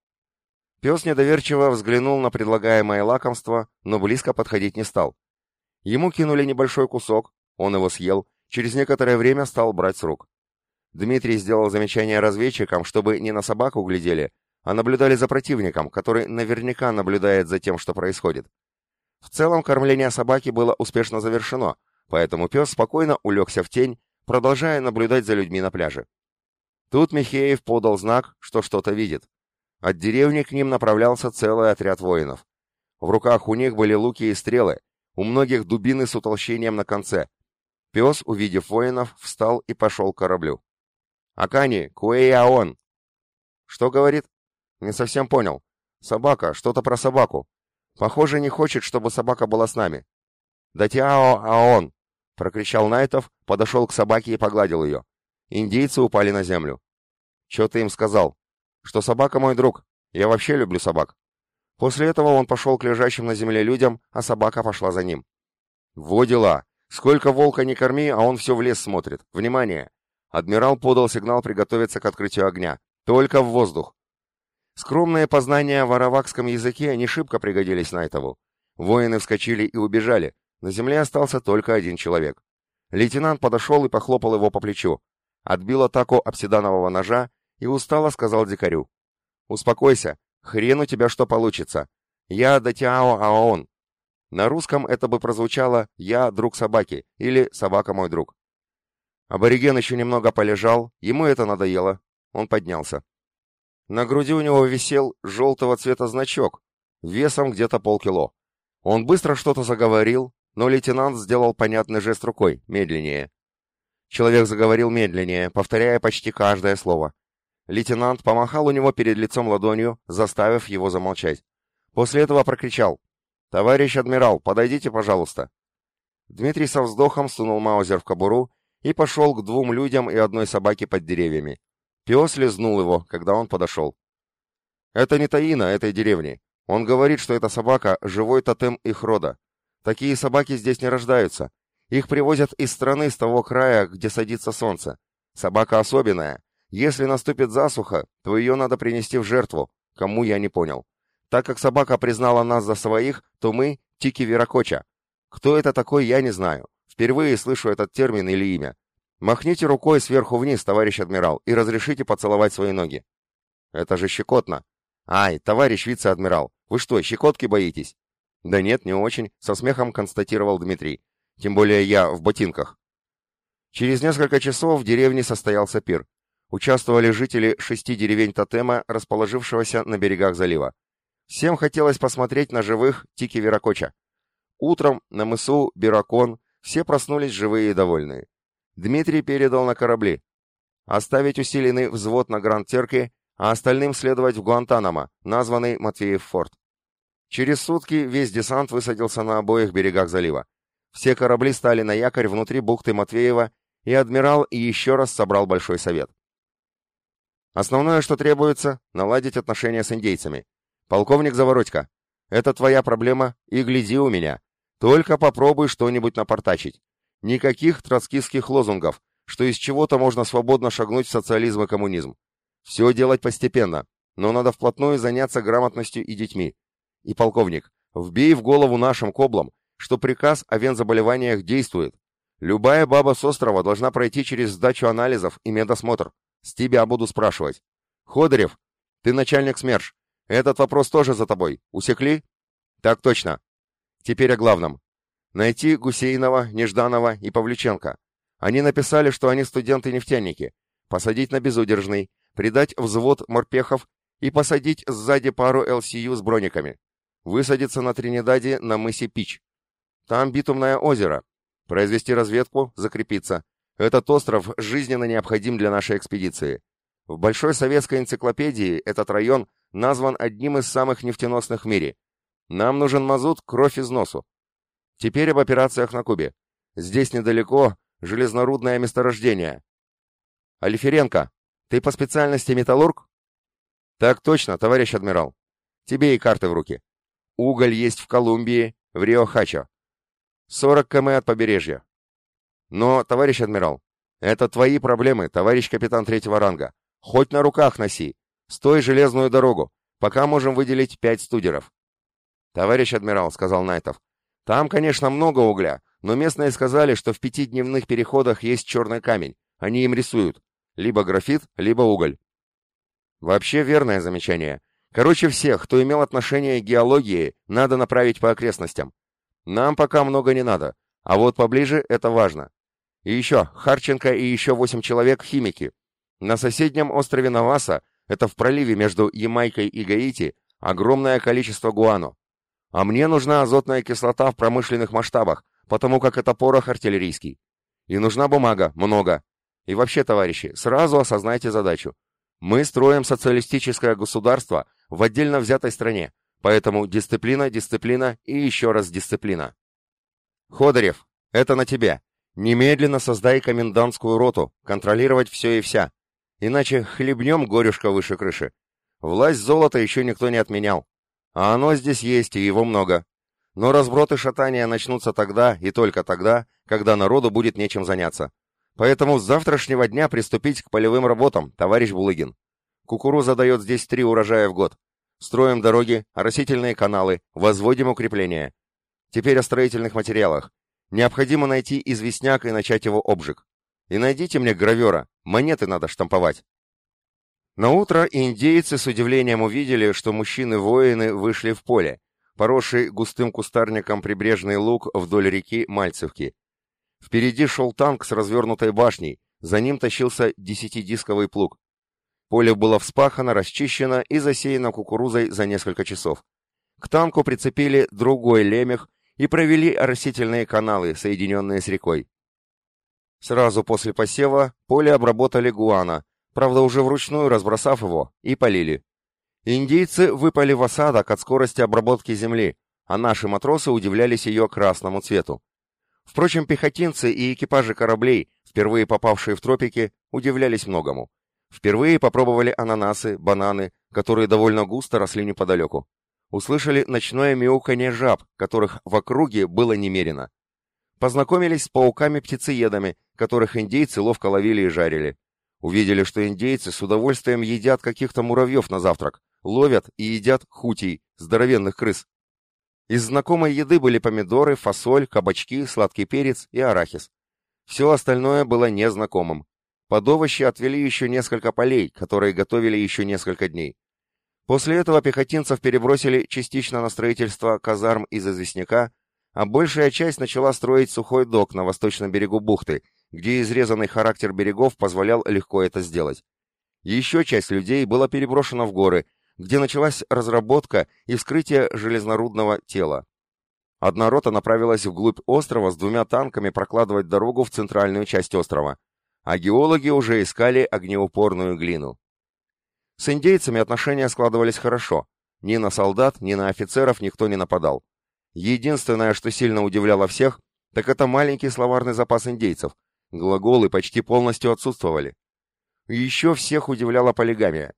Пес недоверчиво взглянул на предлагаемое лакомство, но близко подходить не стал. Ему кинули небольшой кусок, он его съел, через некоторое время стал брать с рук. Дмитрий сделал замечание разведчикам, чтобы не на собаку глядели, а наблюдали за противником, который наверняка наблюдает за тем, что происходит. В целом кормление собаки было успешно завершено, поэтому пес спокойно улегся в тень, продолжая наблюдать за людьми на пляже. Тут Михеев подал знак, что что-то видит. От деревни к ним направлялся целый отряд воинов. В руках у них были луки и стрелы, у многих дубины с утолщением на конце. Пес, увидев воинов, встал и пошел к кораблю. «Акани, Куэяон!» «Что говорит?» «Не совсем понял. Собака, что-то про собаку. Похоже, не хочет, чтобы собака была с нами». «Датяо Аон!» — прокричал Найтов, подошел к собаке и погладил ее. Индейцы упали на землю. «Че ты им сказал?» «Что собака мой друг. Я вообще люблю собак». После этого он пошел к лежащим на земле людям, а собака пошла за ним. «Во дела! Сколько волка не корми, а он все в лес смотрит. Внимание!» Адмирал подал сигнал приготовиться к открытию огня. «Только в воздух!» Скромные познания в аравакском языке не шибко пригодились Найтову. Воины вскочили и убежали. На земле остался только один человек. Лейтенант подошел и похлопал его по плечу. Отбил атаку обсиданового ножа и устало сказал дикарю. «Успокойся, хрен у тебя что получится. Я Датяо Аон». На русском это бы прозвучало «я друг собаки» или «собака мой друг». Абориген еще немного полежал, ему это надоело. Он поднялся. На груди у него висел желтого цвета значок, весом где-то полкило. Он быстро что-то заговорил, но лейтенант сделал понятный жест рукой, медленнее. Человек заговорил медленнее, повторяя почти каждое слово. Лейтенант помахал у него перед лицом ладонью, заставив его замолчать. После этого прокричал: «Товарищ адмирал, подойдите, пожалуйста». Дмитрий со вздохом сунул маузер в кобуру и пошел к двум людям и одной собаке под деревьями. Пес лизнул его, когда он подошел. «Это не Таина этой деревни. Он говорит, что эта собака — живой тотем их рода. Такие собаки здесь не рождаются. Их привозят из страны с того края, где садится солнце. Собака особенная. Если наступит засуха, то ее надо принести в жертву. Кому, я не понял. Так как собака признала нас за своих, то мы — Тики-Виракоча. Кто это такой, я не знаю. Впервые слышу этот термин или имя. Махните рукой сверху вниз, товарищ адмирал, и разрешите поцеловать свои ноги». «Это же щекотно». «Ай, товарищ вице-адмирал, вы что, щекотки боитесь?» «Да нет, не очень», — со смехом констатировал Дмитрий. «Тем более я в ботинках». Через несколько часов в деревне состоялся пир. Участвовали жители шести деревень тотема, расположившегося на берегах залива. Всем хотелось посмотреть на живых Тики-Виракоча. Утром на мысу Биракон все проснулись живые и довольные. Дмитрий передал на корабли. Оставить усиленный взвод на Гранд-Терке, а остальным следовать в Гуантанамо, названный Матвеев форт. Через сутки весь десант высадился на обоих берегах залива. Все корабли стали на якорь внутри бухты Матвеева, и адмирал и еще раз собрал большой совет. Основное, что требуется, наладить отношения с индейцами. Полковник Заворотько, это твоя проблема, и гляди у меня. Только попробуй что-нибудь напортачить. Никаких троцкистских лозунгов, что из чего-то можно свободно шагнуть в социализм и коммунизм. Все делать постепенно, но надо вплотную заняться грамотностью и детьми. И, полковник, вбей в голову нашим коблам, что приказ о вензаболеваниях действует. Любая баба с острова должна пройти через сдачу анализов и медосмотр. С тебя буду спрашивать. Ходырев, ты начальник СМЕРШ. Этот вопрос тоже за тобой. Усекли? Так точно. Теперь о главном. Найти Гусейнова, Нежданова и Павлюченко. Они написали, что они студенты-нефтяники. Посадить на безудержный, придать взвод морпехов и посадить сзади пару эл си ю с брониками. Высадиться на Тринидаде на мысе Пич. Там битумное озеро. Произвести разведку, закрепиться. Этот остров жизненно необходим для нашей экспедиции. В Большой советской энциклопедии этот район назван одним из самых нефтеносных в мире. Нам нужен мазут, кровь из носу. Теперь об операциях на Кубе. Здесь недалеко железнорудное месторождение. Алиференко, ты по специальности металлург? Так точно, товарищ адмирал. Тебе и карты в руки. Уголь есть в Колумбии, в Рио-Хачо. сорок километров от побережья. Но, товарищ адмирал, это твои проблемы, товарищ капитан третьего ранга. Хоть на руках носи. Стой железную дорогу. Пока можем выделить пять студеров». «Товарищ адмирал», — сказал Найтов, — «там, конечно, много угля, но местные сказали, что в пятидневных переходах есть черный камень. Они им рисуют. Либо графит, либо уголь». Вообще верное замечание. Короче, всех, кто имел отношение к геологии, надо направить по окрестностям. Нам пока много не надо, а вот поближе это важно. И еще, Харченко и еще восемь человек химики. На соседнем острове Наваса, это в проливе между Ямайкой и Гаити, огромное количество гуано. А мне нужна азотная кислота в промышленных масштабах, потому как это порох артиллерийский. И нужна бумага, много. И вообще, товарищи, сразу осознайте задачу. Мы строим социалистическое государство в отдельно взятой стране, поэтому дисциплина, дисциплина и еще раз дисциплина. Ходырев, это на тебе. Немедленно создай комендантскую роту, контролировать все и вся. Иначе хлебнем горюшка выше крыши. Власть золота еще никто не отменял. А оно здесь есть, и его много. Но разброты шатания начнутся тогда и только тогда, когда народу будет нечем заняться. Поэтому с завтрашнего дня приступить к полевым работам, товарищ Булыгин. Кукуруза дает здесь три урожая в год. Строим дороги, оросительные каналы, возводим укрепления. Теперь о строительных материалах. Необходимо найти известняк и начать его обжиг. И найдите мне гравера, монеты надо штамповать. Наутро индейцы с удивлением увидели, что мужчины-воины вышли в поле, поросший густым кустарником прибрежный луг вдоль реки Мальцевки. Впереди шел танк с развернутой башней, за ним тащился десятидисковый плуг. Поле было вспахано, расчищено и засеяно кукурузой за несколько часов. К танку прицепили другой лемех и провели оросительные каналы, соединенные с рекой. Сразу после посева поле обработали гуано, правда уже вручную разбросав его, и полили. Индейцы выпали в осадок от скорости обработки земли, а наши матросы удивлялись ее красному цвету. Впрочем, пехотинцы и экипажи кораблей, впервые попавшие в тропики, удивлялись многому. Впервые попробовали ананасы, бананы, которые довольно густо росли неподалеку. Услышали ночное мяуканье жаб, которых в округе было немерено. Познакомились с пауками-птицеедами, которых индейцы ловко ловили и жарили. Увидели, что индейцы с удовольствием едят каких-то муравьев на завтрак, ловят и едят хутий, здоровенных крыс. Из знакомой еды были помидоры, фасоль, кабачки, сладкий перец и арахис. Все остальное было незнакомым. Под овощи отвели еще несколько полей, которые готовили еще несколько дней. После этого пехотинцев перебросили частично на строительство казарм из известняка, а большая часть начала строить сухой док на восточном берегу бухты, где изрезанный характер берегов позволял легко это сделать. Еще часть людей была переброшена в горы, где началась разработка и вскрытие железнорудного тела. Одна рота направилась вглубь острова с двумя танками прокладывать дорогу в центральную часть острова, а геологи уже искали огнеупорную глину. С индейцами отношения складывались хорошо. Ни на солдат, ни на офицеров никто не нападал. Единственное, что сильно удивляло всех, так это маленький словарный запас индейцев. Глаголы почти полностью отсутствовали. Еще всех удивляла полигамия.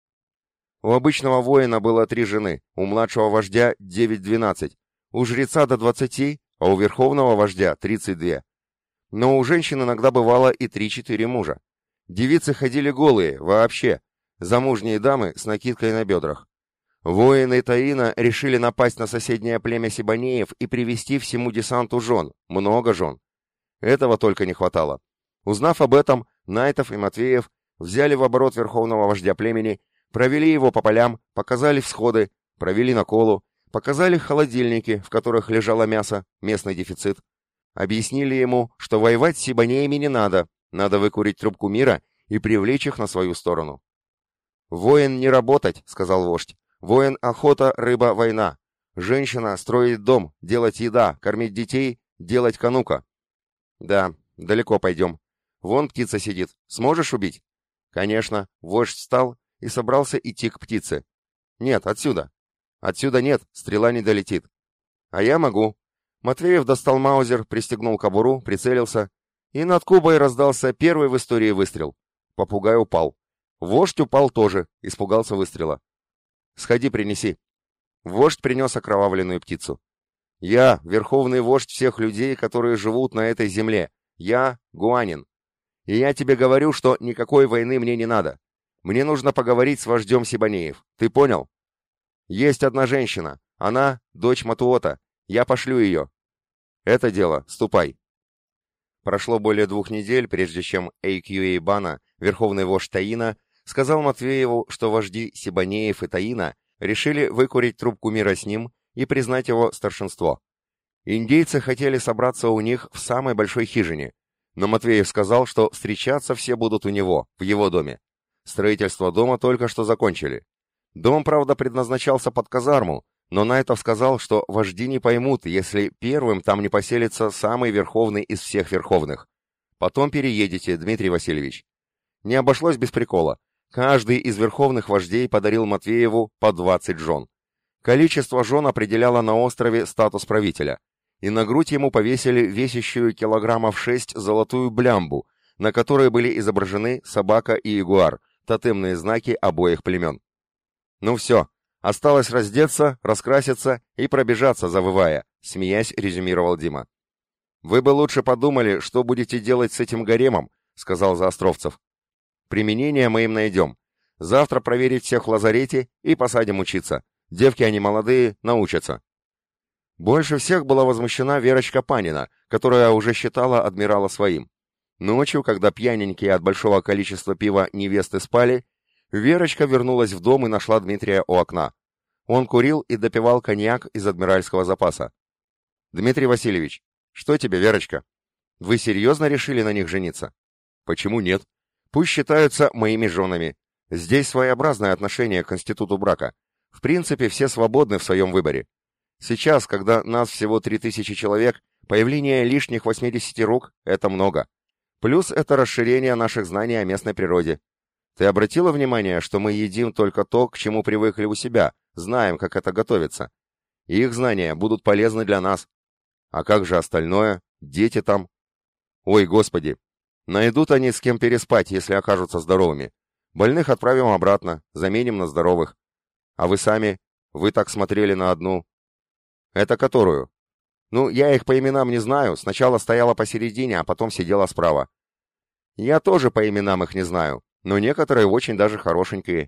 У обычного воина было три жены, у младшего вождя девять-двенадцать, у жреца до двадцати, а у верховного вождя тридцать два. Но у женщин иногда бывало и три-четыре мужа. Девицы ходили голые, вообще, замужние дамы с накидкой на бедрах. Воины Таина решили напасть на соседнее племя Сибанеев и привести всему десанту жен, много жен. Этого только не хватало. Узнав об этом, Найтов и Матвеев взяли в оборот верховного вождя племени, провели его по полям, показали всходы, провели наколу, показали холодильники, в которых лежало мясо, местный дефицит. Объяснили ему, что воевать с Сибанеями не надо, надо выкурить трубку мира и привлечь их на свою сторону. «Воин не работать», — сказал вождь. «Воин — охота, рыба, война. Женщина — строить дом, делать еда, кормить детей, делать канука». «Да, далеко пойдем. Вон птица сидит. Сможешь убить?» «Конечно». Вождь встал и собрался идти к птице. «Нет, отсюда». «Отсюда нет, стрела не долетит». «А я могу». Матвеев достал маузер, пристегнул кобуру, прицелился, и над Кубой раздался первый в истории выстрел. Попугай упал. Вождь упал тоже, испугался выстрела. «Сходи, принеси». Вождь принес окровавленную птицу. «Я — верховный вождь всех людей, которые живут на этой земле. Я — Гуанин. И я тебе говорю, что никакой войны мне не надо. Мне нужно поговорить с вождем Сибанеев. Ты понял? Есть одна женщина. Она дочь Матуота. Я пошлю ее. Это дело. Ступай. Прошло более двух недель, прежде чем Эйкьюэй Бана, верховный вождь Таина, сказал Матвееву, что вожди Сибанеев и Таина решили выкурить трубку мира с ним и признать его старшинство. Индейцы хотели собраться у них в самой большой хижине, но Матвеев сказал, что встречаться все будут у него, в его доме. Строительство дома только что закончили. Дом, правда, предназначался под казарму, но Найтов сказал, что вожди не поймут, если первым там не поселится самый верховный из всех верховных. Потом переедете, Дмитрий Васильевич. Не обошлось без прикола. Каждый из верховных вождей подарил Матвееву по двадцать жен. Количество жен определяло на острове статус правителя, и на грудь ему повесили весящую килограммов шесть золотую блямбу, на которой были изображены собака и ягуар, тотемные знаки обоих племен. Ну все, осталось раздеться, раскраситься и пробежаться, завывая, смеясь, резюмировал Дима. «Вы бы лучше подумали, что будете делать с этим гаремом», — сказал Заостровцев. «Применение мы им найдем. Завтра проверить всех в лазарете и посадим учиться. Девки они молодые, научатся». Больше всех была возмущена Верочка Панина, которая уже считала адмирала своим. Ночью, когда пьяненькие от большого количества пива невесты спали, Верочка вернулась в дом и нашла Дмитрия у окна. Он курил и допивал коньяк из адмиральского запаса. «Дмитрий Васильевич, что тебе, Верочка? Вы серьезно решили на них жениться?» «Почему нет? Пусть считаются моими женами. Здесь своеобразное отношение к институту брака. В принципе, все свободны в своем выборе. Сейчас, когда нас всего три тысячи человек, появление лишних восьмидесяти рук – это много. Плюс это расширение наших знаний о местной природе. Ты обратила внимание, что мы едим только то, к чему привыкли у себя, знаем, как это готовится? И их знания будут полезны для нас. А как же остальное? Дети там? Ой, Господи! Найдут они с кем переспать, если окажутся здоровыми. Больных отправим обратно, заменим на здоровых. А вы сами? Вы так смотрели на одну. Это которую? Ну, я их по именам не знаю. Сначала стояла посередине, а потом сидела справа. Я тоже по именам их не знаю, но некоторые очень даже хорошенькие.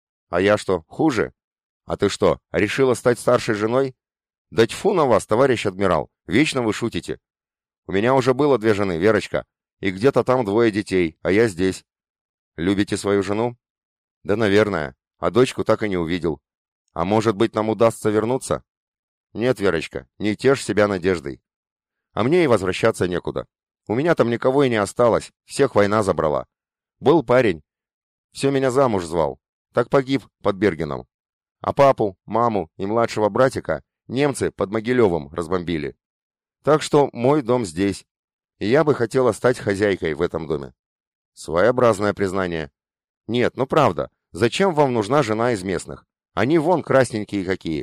А я что, хуже? А ты что, решила стать старшей женой? Да тьфу на вас, товарищ адмирал, вечно вы шутите. У меня уже было две жены, Верочка, и где-то там двое детей, а я здесь. Любите свою жену? Да, наверное, а дочку так и не увидел. А может быть, нам удастся вернуться? Нет, Верочка, не тешь себя надеждой. А мне и возвращаться некуда. У меня там никого и не осталось, всех война забрала. Был парень, все меня замуж звал, так погиб под Бергеном. А папу, маму и младшего братика немцы под Могилевым разбомбили. Так что мой дом здесь, и я бы хотела стать хозяйкой в этом доме. Своеобразное признание. Нет, ну правда, зачем вам нужна жена из местных? Они вон красненькие какие.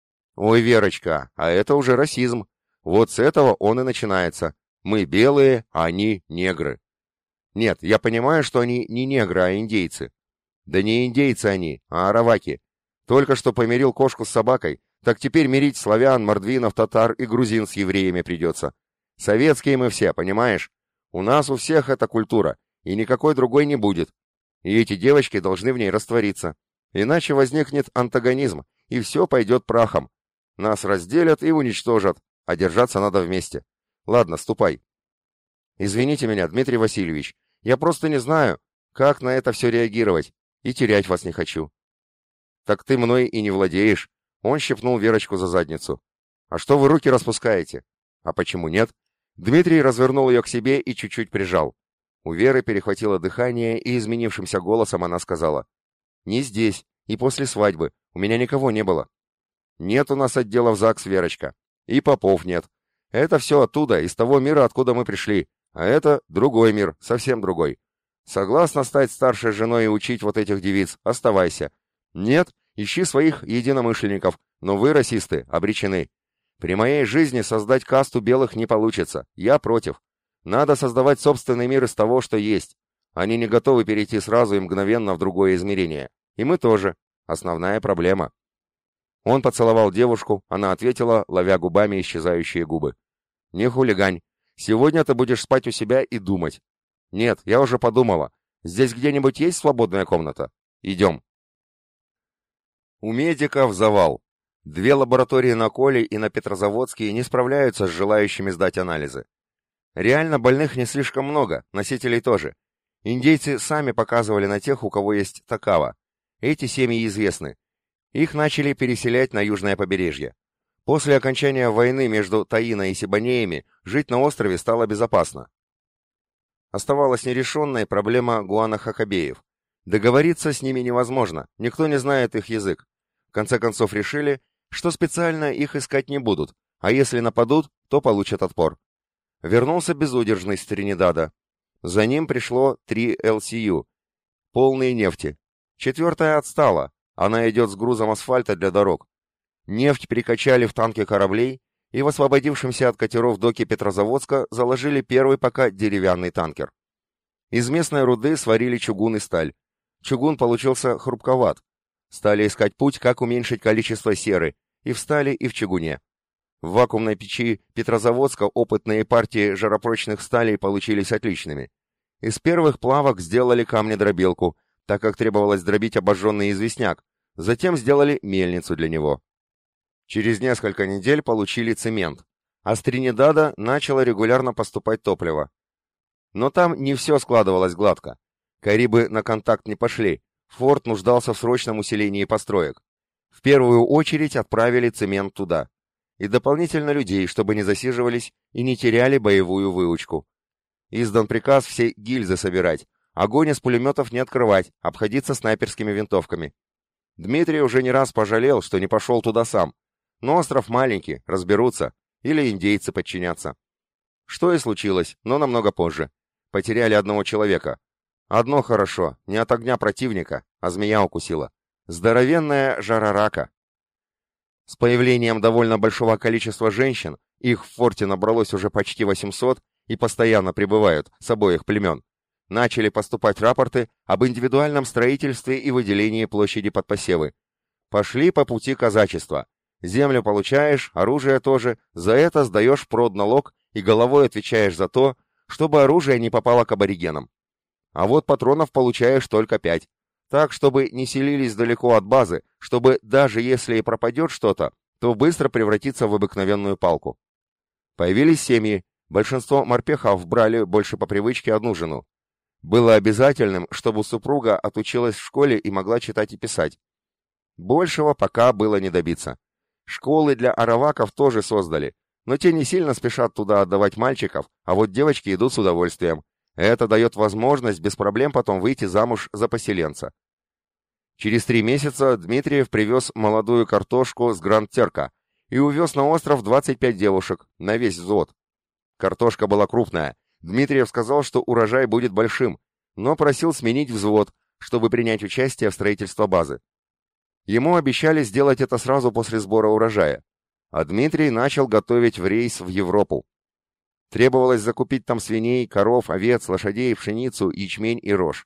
Ой, Верочка, а это уже расизм. Вот с этого он и начинается. Мы белые, а они негры. Нет, я понимаю, что они не негры, а индейцы. Да не индейцы они, а араваки. Только что помирил кошку с собакой, так теперь мирить славян, мордвинов, татар и грузин с евреями придется. Советские мы все, понимаешь? У нас у всех эта культура, и никакой другой не будет. И эти девочки должны в ней раствориться. Иначе возникнет антагонизм, и все пойдет прахом. Нас разделят и уничтожат, а держаться надо вместе. Ладно, ступай. Извините меня, Дмитрий Васильевич, я просто не знаю, как на это все реагировать, и терять вас не хочу. Так ты мной и не владеешь. Он щипнул Верочку за задницу. А что вы руки распускаете? А почему нет? Дмитрий развернул ее к себе и чуть-чуть прижал. У Веры перехватило дыхание, и изменившимся голосом она сказала: «Не здесь, и после свадьбы. У меня никого не было». «Нет у нас отдела в ЗАГС, Верочка. И попов нет. Это все оттуда, из того мира, откуда мы пришли. А это другой мир, совсем другой. Согласна стать старшей женой и учить вот этих девиц? Оставайся. Нет, ищи своих единомышленников, но вы, расисты, обречены. При моей жизни создать касту белых не получится. Я против. Надо создавать собственный мир из того, что есть. Они не готовы перейти сразу и мгновенно в другое измерение. И мы тоже. Основная проблема». Он поцеловал девушку, она ответила, ловя губами исчезающие губы. «Не хулигань. Сегодня ты будешь спать у себя и думать». «Нет, я уже подумала. Здесь где-нибудь есть свободная комната? Идем». У медиков завал. Две лаборатории на Коле и на Петрозаводске не справляются с желающими сдать анализы. Реально больных не слишком много, носителей тоже. Индейцы сами показывали на тех, у кого есть такава. Эти семьи известны. Их начали переселять на южное побережье. После окончания войны между Таино и Сибонеями жить на острове стало безопасно. Оставалась нерешенной проблема гуано-хакобеев. Договориться с ними невозможно, никто не знает их язык. В конце концов решили, что специально их искать не будут, а если нападут, то получат отпор. Вернулся безудержный с Тринидада. За ним пришло три эл си ю, полные нефти. Четвертая отстала, она идет с грузом асфальта для дорог. Нефть перекачали в танки кораблей и в освободившемся от катеров доке Петрозаводска заложили первый пока деревянный танкер. Из местной руды сварили чугун и сталь. Чугун получился хрупковат. Стали искать путь, как уменьшить количество серы, и в стали, и в чугуне. В вакуумной печи Петрозаводска опытные партии жаропрочных сталей получились отличными. Из первых плавок сделали камнедробилку, так как требовалось дробить обожженный известняк, затем сделали мельницу для него. Через несколько недель получили цемент, а с Тринидада начало регулярно поступать топливо. Но там не все складывалось гладко. Карибы на контакт не пошли, форт нуждался в срочном усилении построек. В первую очередь отправили цемент туда. И дополнительно людей, чтобы не засиживались и не теряли боевую выучку. Издан приказ все гильзы собирать, огонь из пулеметов не открывать, обходиться снайперскими винтовками. Дмитрий уже не раз пожалел, что не пошел туда сам. Но остров маленький, разберутся, или индейцы подчинятся. Что и случилось, но намного позже. Потеряли одного человека. Одно хорошо, не от огня противника, а змея укусила. Здоровенная жарарака. С появлением довольно большого количества женщин, их в форте набралось уже почти восемьсот и постоянно прибывают с обоих племен, начали поступать рапорты об индивидуальном строительстве и выделении площади под посевы. Пошли по пути казачества. Землю получаешь, оружие тоже, за это сдаешь продналог и головой отвечаешь за то, чтобы оружие не попало к аборигенам. А вот патронов получаешь только пять. Так, чтобы не селились далеко от базы, чтобы даже если и пропадет что-то, то быстро превратится в обыкновенную палку. Появились семьи, большинство морпехов брали больше по привычке одну жену. Было обязательным, чтобы супруга отучилась в школе и могла читать и писать. Большего пока было не добиться. Школы для араваков тоже создали, но те не сильно спешат туда отдавать мальчиков, а вот девочки идут с удовольствием. Это дает возможность без проблем потом выйти замуж за поселенца. Через три месяца Дмитриев привез молодую картошку с Гранд-Терка и увез на остров двадцать пять девушек, на весь взвод. Картошка была крупная. Дмитриев сказал, что урожай будет большим, но просил сменить взвод, чтобы принять участие в строительстве базы. Ему обещали сделать это сразу после сбора урожая, а Дмитрий начал готовить в рейс в Европу. Требовалось закупить там свиней, коров, овец, лошадей, пшеницу, ячмень и рожь.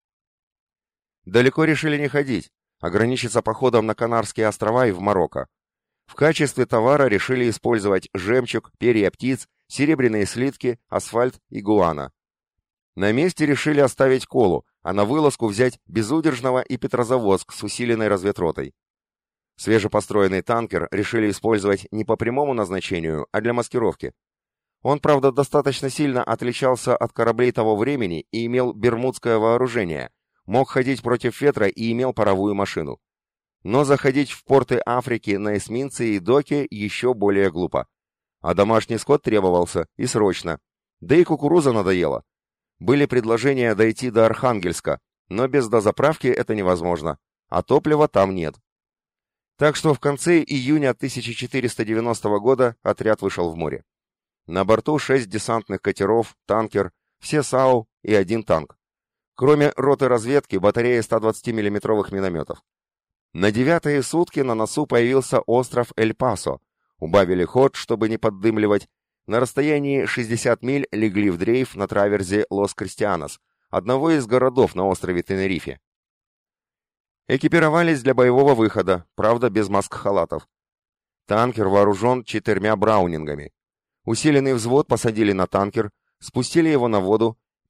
Далеко решили не ходить, ограничиться походом на Канарские острова и в Марокко. В качестве товара решили использовать жемчуг, перья птиц, серебряные слитки, асфальт и гуана. На месте решили оставить Колу, а на вылазку взять Безудержного и Петрозаводск с усиленной разведротой. Свежепостроенный танкер решили использовать не по прямому назначению, а для маскировки. Он, правда, достаточно сильно отличался от кораблей того времени и имел бермудское вооружение, мог ходить против ветра и имел паровую машину. Но заходить в порты Африки на эсминце и доке еще более глупо. А домашний скот требовался, и срочно. Да и кукуруза надоела. Были предложения дойти до Архангельска, но без дозаправки это невозможно, а топлива там нет. Так что в конце июня тысяча четыреста девяностого года отряд вышел в море. На борту шесть десантных катеров, танкер, все САУ и один танк. Кроме роты разведки, батареи ста двадцатимиллиметровых минометов. На девятые сутки на носу появился остров Эль-Пасо. Убавили ход, чтобы не поддымливать. На расстоянии шестьдесят миль легли в дрейф на траверзе Лос-Кристианос, одного из городов на острове Тенерифе. Экипировались для боевого выхода, правда без маск-халатов. Танкер вооружен четырьмя браунингами. Усиленный взвод посадили на танкер, спустили его на воду,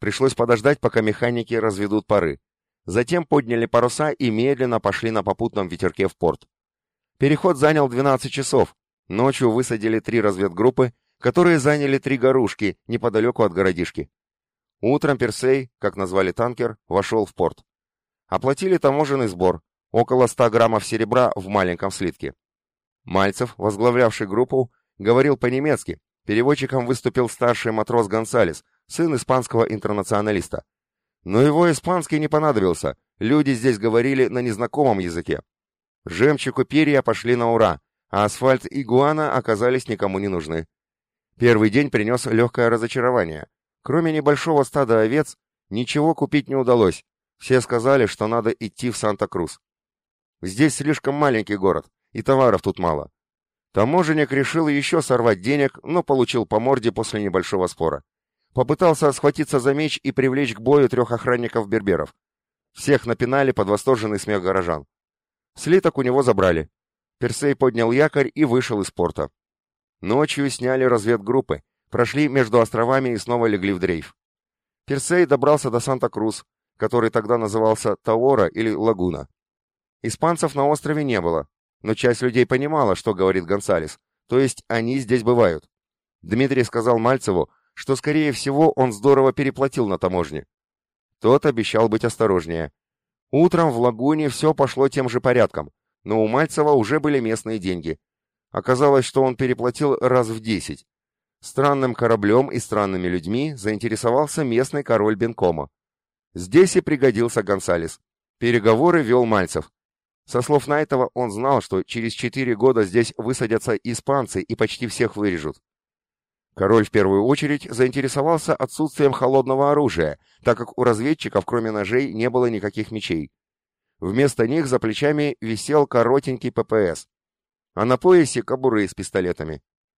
Пришлось подождать, пока механики разведут пары. Затем подняли паруса и медленно пошли на попутном ветерке в порт. Переход занял двенадцать часов. Ночью высадили три разведгруппы, которые заняли три горушки неподалеку от городишки. Утром Персей, как назвали танкер, вошел в порт. Оплатили таможенный сбор, около ста граммов серебра в маленьком слитке. Мальцев, возглавлявший группу, говорил по-немецки. Переводчиком выступил старший матрос Гонсалес, сын испанского интернационалиста. Но его испанский не понадобился, люди здесь говорили на незнакомом языке. Жемчуг и перья пошли на ура, а асфальт и гуана оказались никому не нужны. Первый день принес легкое разочарование. Кроме небольшого стада овец, ничего купить не удалось. Все сказали, что надо идти в Санта-Крус. Здесь слишком маленький город, и товаров тут мало. Таможенник решил еще сорвать денег, но получил по морде после небольшого спора. Попытался схватиться за меч и привлечь к бою трех охранников-берберов. Всех напинали под восторженный смех горожан. Слиток у него забрали. Персей поднял якорь и вышел из порта. Ночью сняли разведгруппы, прошли между островами и снова легли в дрейф. Персей добрался до Санта-Крус, который тогда назывался Таора или Лагуна. Испанцев на острове не было, но часть людей понимала, что говорит Гонсалес, то есть они здесь бывают. Дмитрий сказал Мальцеву, что, скорее всего, он здорово переплатил на таможне. Тот обещал быть осторожнее. Утром в Лагуне все пошло тем же порядком, но у Мальцева уже были местные деньги. Оказалось, что он переплатил раз в десять. Странным кораблем и странными людьми заинтересовался местный король Бенкома. Здесь и пригодился Гонсалес. Переговоры вел Мальцев. Со слов Найтова он знал, что через четыре года здесь высадятся испанцы и почти всех вырежут. Король в первую очередь заинтересовался отсутствием холодного оружия, так как у разведчиков кроме ножей не было никаких мечей. Вместо них за плечами висел коротенький ППС, а на поясе кобуры с пистолетами.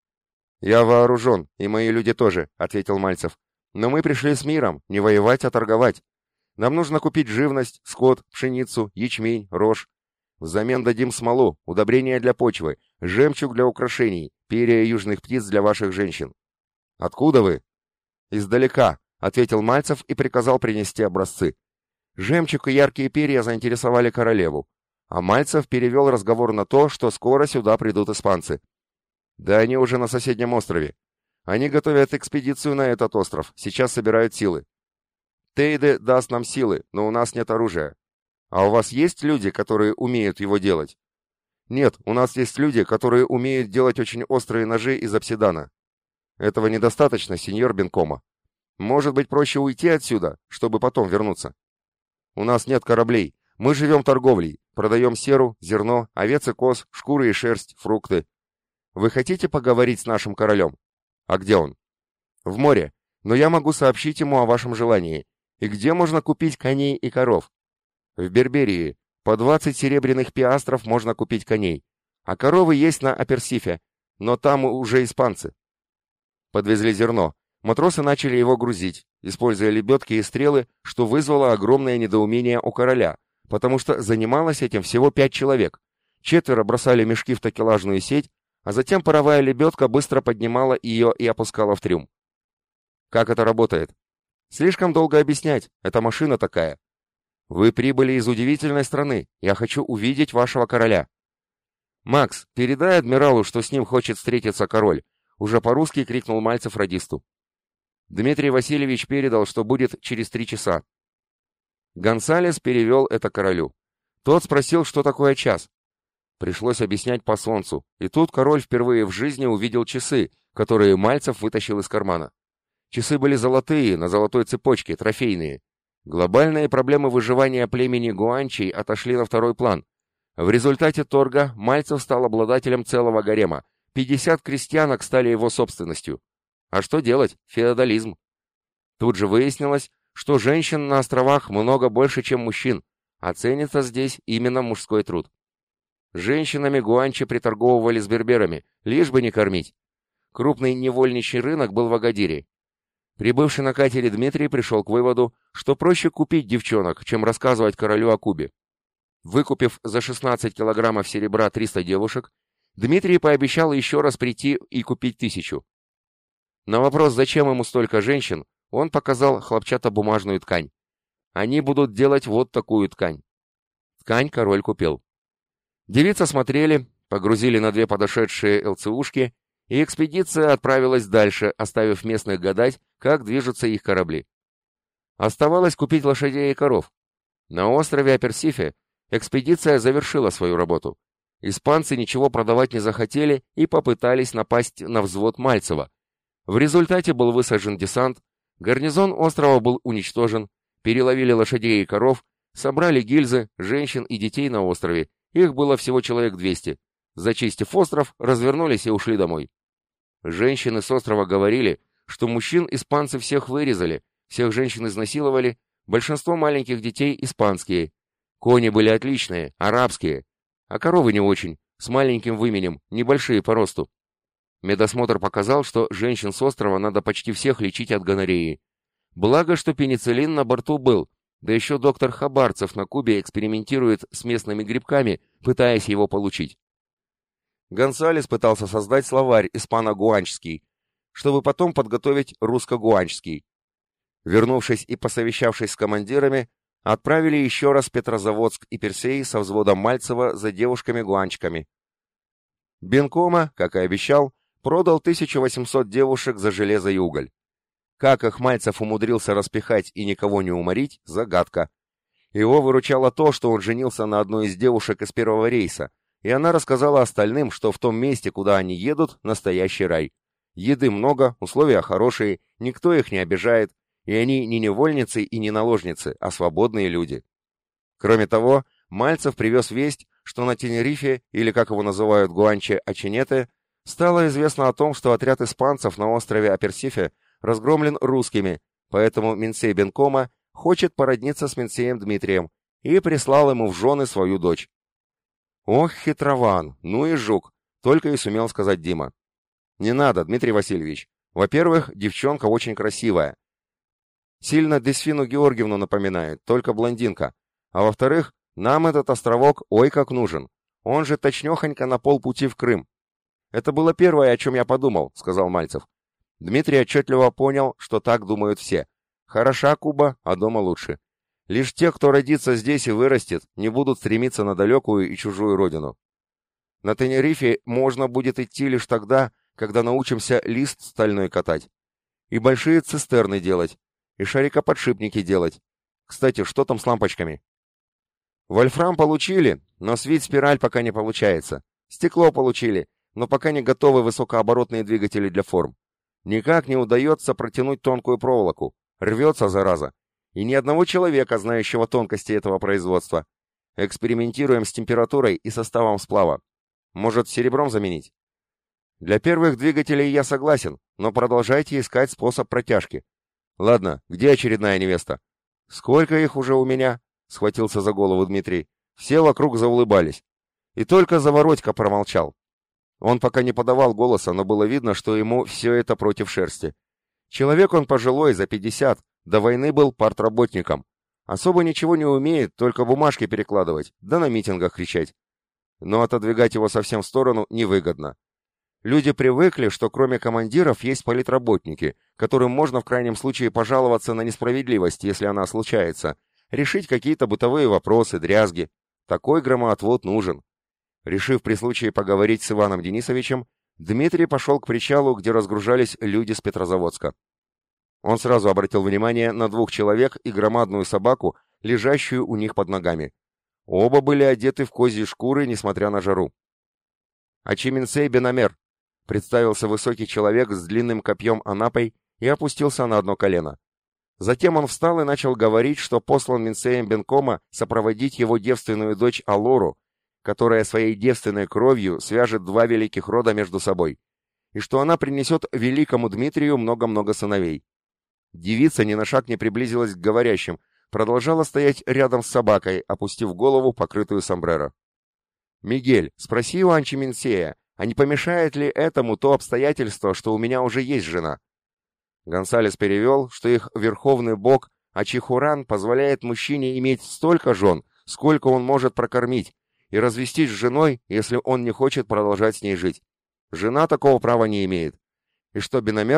«Я вооружен, и мои люди тоже», — ответил Мальцев. «Но мы пришли с миром, не воевать, а торговать. Нам нужно купить живность, скот, пшеницу, ячмень, рожь. Взамен дадим смолу, удобрения для почвы, жемчуг для украшений, перья южных птиц для ваших женщин». «Откуда вы?» «Издалека», — ответил Мальцев и приказал принести образцы. Жемчуг и яркие перья заинтересовали королеву, а Мальцев перевел разговор на то, что скоро сюда придут испанцы. «Да они уже на соседнем острове. Они готовят экспедицию на этот остров, сейчас собирают силы. Тейде даст нам силы, но у нас нет оружия. А у вас есть люди, которые умеют его делать?» «Нет, у нас есть люди, которые умеют делать очень острые ножи из обсидана». «Этого недостаточно, сеньор Бенкома. Может быть, проще уйти отсюда, чтобы потом вернуться?» «У нас нет кораблей. Мы живем торговлей, продаем серу, зерно, овец и коз, шкуры и шерсть, фрукты. Вы хотите поговорить с нашим королем?» «А где он?» «В море, но я могу сообщить ему о вашем желании. И где можно купить коней и коров?» «В Берберии. По двадцать серебряных пиастров можно купить коней. А коровы есть на Аперсифе, но там уже испанцы». Подвезли зерно. Матросы начали его грузить, используя лебедки и стрелы, что вызвало огромное недоумение у короля, потому что занималось этим всего пять человек. Четверо бросали мешки в такелажную сеть, а затем паровая лебедка быстро поднимала ее и опускала в трюм. «Как это работает?» «Слишком долго объяснять, это машина такая». «Вы прибыли из удивительной страны, я хочу увидеть вашего короля». «Макс, передай адмиралу, что с ним хочет встретиться король», уже по-русски крикнул Мальцев радисту. Дмитрий Васильевич передал, что будет через три часа. Гонсалес перевел это королю. Тот спросил, что такое час. Пришлось объяснять по солнцу, и тут король впервые в жизни увидел часы, которые Мальцев вытащил из кармана. Часы были золотые, на золотой цепочке, трофейные. Глобальные проблемы выживания племени гуанчей отошли на второй план. В результате торга Мальцев стал обладателем целого гарема. пятьдесят крестьянок стали его собственностью. А что делать? Феодализм. Тут же выяснилось, что женщин на островах много больше, чем мужчин, а ценится здесь именно мужской труд. Женщинами гуанчи приторговывали с берберами, лишь бы не кормить. Крупный невольничий рынок был в Агадире. Прибывший на катере Дмитрий пришел к выводу, что проще купить девчонок, чем рассказывать королю о Кубе. Выкупив за шестнадцать килограммов серебра триста девушек, Дмитрий пообещал еще раз прийти и купить тысячу. На вопрос, зачем ему столько женщин, Он показал хлопчатобумажную ткань. Они будут делать вот такую ткань. Ткань король купил. Девицы смотрели, погрузили на две подошедшие ЛЦУшки, и экспедиция отправилась дальше, оставив местных гадать, как движутся их корабли. Оставалось купить лошадей и коров. На острове Аперсифе экспедиция завершила свою работу. Испанцы ничего продавать не захотели и попытались напасть на взвод Мальцева. В результате был высажен десант, гарнизон острова был уничтожен, переловили лошадей и коров, собрали гильзы, женщин и детей на острове. Их было всего человек двести. Зачистив остров, развернулись и ушли домой. Женщины с острова говорили, что мужчин испанцы всех вырезали, всех женщин изнасиловали, большинство маленьких детей испанские. Кони были отличные, арабские, а коровы не очень, с маленьким выменем, небольшие по росту. Медосмотр показал, что женщин с острова надо почти всех лечить от гонореи. Благо, что пенициллин на борту был, да еще доктор Хабарцев на Кубе экспериментирует с местными грибками, пытаясь его получить. Гонсалес пытался создать словарь испано-гуанчский, чтобы потом подготовить русско-гуанчский. Вернувшись и посовещавшись с командирами, отправили еще раз Петрозаводск и Персей со взводом Мальцева за девушками-гуанчками. Бенкома, как и обещал, продал тысячу восемьсот девушек за железо и уголь. Как их Мальцев умудрился распихать и никого не уморить – загадка. Его выручало то, что он женился на одной из девушек из первого рейса, и она рассказала остальным, что в том месте, куда они едут, настоящий рай. Еды много, условия хорошие, никто их не обижает, и они не невольницы и не наложницы, а свободные люди. Кроме того, Мальцев привез весть, что на Тенерифе, или как его называют Гуанче-Ачинете, стало известно о том, что отряд испанцев на острове Аперсифе разгромлен русскими, поэтому Минсей Бенкома хочет породниться с Минсеем Дмитрием и прислал ему в жены свою дочь. «Ох, хитрован, ну и жук», — только и сумел сказать Дима. «Не надо, Дмитрий Васильевич. Во-первых, девчонка очень красивая. Сильно Десфину Георгиевну напоминает, только блондинка. А во-вторых, нам этот островок ой как нужен. Он же точнёхонько на полпути в Крым». «Это было первое, о чем я подумал», — сказал Мальцев. Дмитрий отчетливо понял, что так думают все. Хороша Куба, а дома лучше. Лишь те, кто родится здесь и вырастет, не будут стремиться на далекую и чужую родину. На Тенерифе можно будет идти лишь тогда, когда научимся лист стальной катать. И большие цистерны делать, и шарикоподшипники делать. Кстати, что там с лампочками? Вольфрам получили, но свит-спираль пока не получается. Стекло получили, но пока не готовы высокооборотные двигатели для форм. Никак не удается протянуть тонкую проволоку. Рвется, зараза. И ни одного человека, знающего тонкости этого производства. Экспериментируем с температурой и составом сплава. Может, серебром заменить? Для первых двигателей я согласен, но продолжайте искать способ протяжки. Ладно, где очередная невеста? Сколько их уже у меня? Схватился за голову Дмитрий. Все вокруг заулыбались. И только Заворотько промолчал. Он пока не подавал голоса, но было видно, что ему все это против шерсти. Человек он пожилой, за пятьдесят, до войны был партработником. Особо ничего не умеет, только бумажки перекладывать, да на митингах кричать. Но отодвигать его совсем в сторону невыгодно. Люди привыкли, что кроме командиров есть политработники, которым можно в крайнем случае пожаловаться на несправедливость, если она случается, решить какие-то бытовые вопросы, дрязги. Такой громоотвод нужен. Решив при случае поговорить с Иваном Денисовичем, Дмитрий пошел к причалу, где разгружались люди с Петрозаводска. Он сразу обратил внимание на двух человек и громадную собаку, лежащую у них под ногами. Оба были одеты в козьи шкуры, несмотря на жару. «Ачиминсей Бенамер», — представился высокий человек с длинным копьем анапой и опустился на одно колено. Затем он встал и начал говорить, что послан Минсеем Бенкома сопроводить его девственную дочь Алору, которая своей девственной кровью свяжет два великих рода между собой, и что она принесет великому Дмитрию много-много сыновей. Девица ни на шаг не приблизилась к говорящим, продолжала стоять рядом с собакой, опустив голову, покрытую сомбреро. «Мигель, спроси у Ачиминсея, а не помешает ли этому то обстоятельство, что у меня уже есть жена?» Гонсалес перевел, что их верховный бог Ачихуран позволяет мужчине иметь столько жен, сколько он может прокормить, и развестись с женой, если он не хочет продолжать с ней жить. Жена такого права не имеет. И что Бенамер,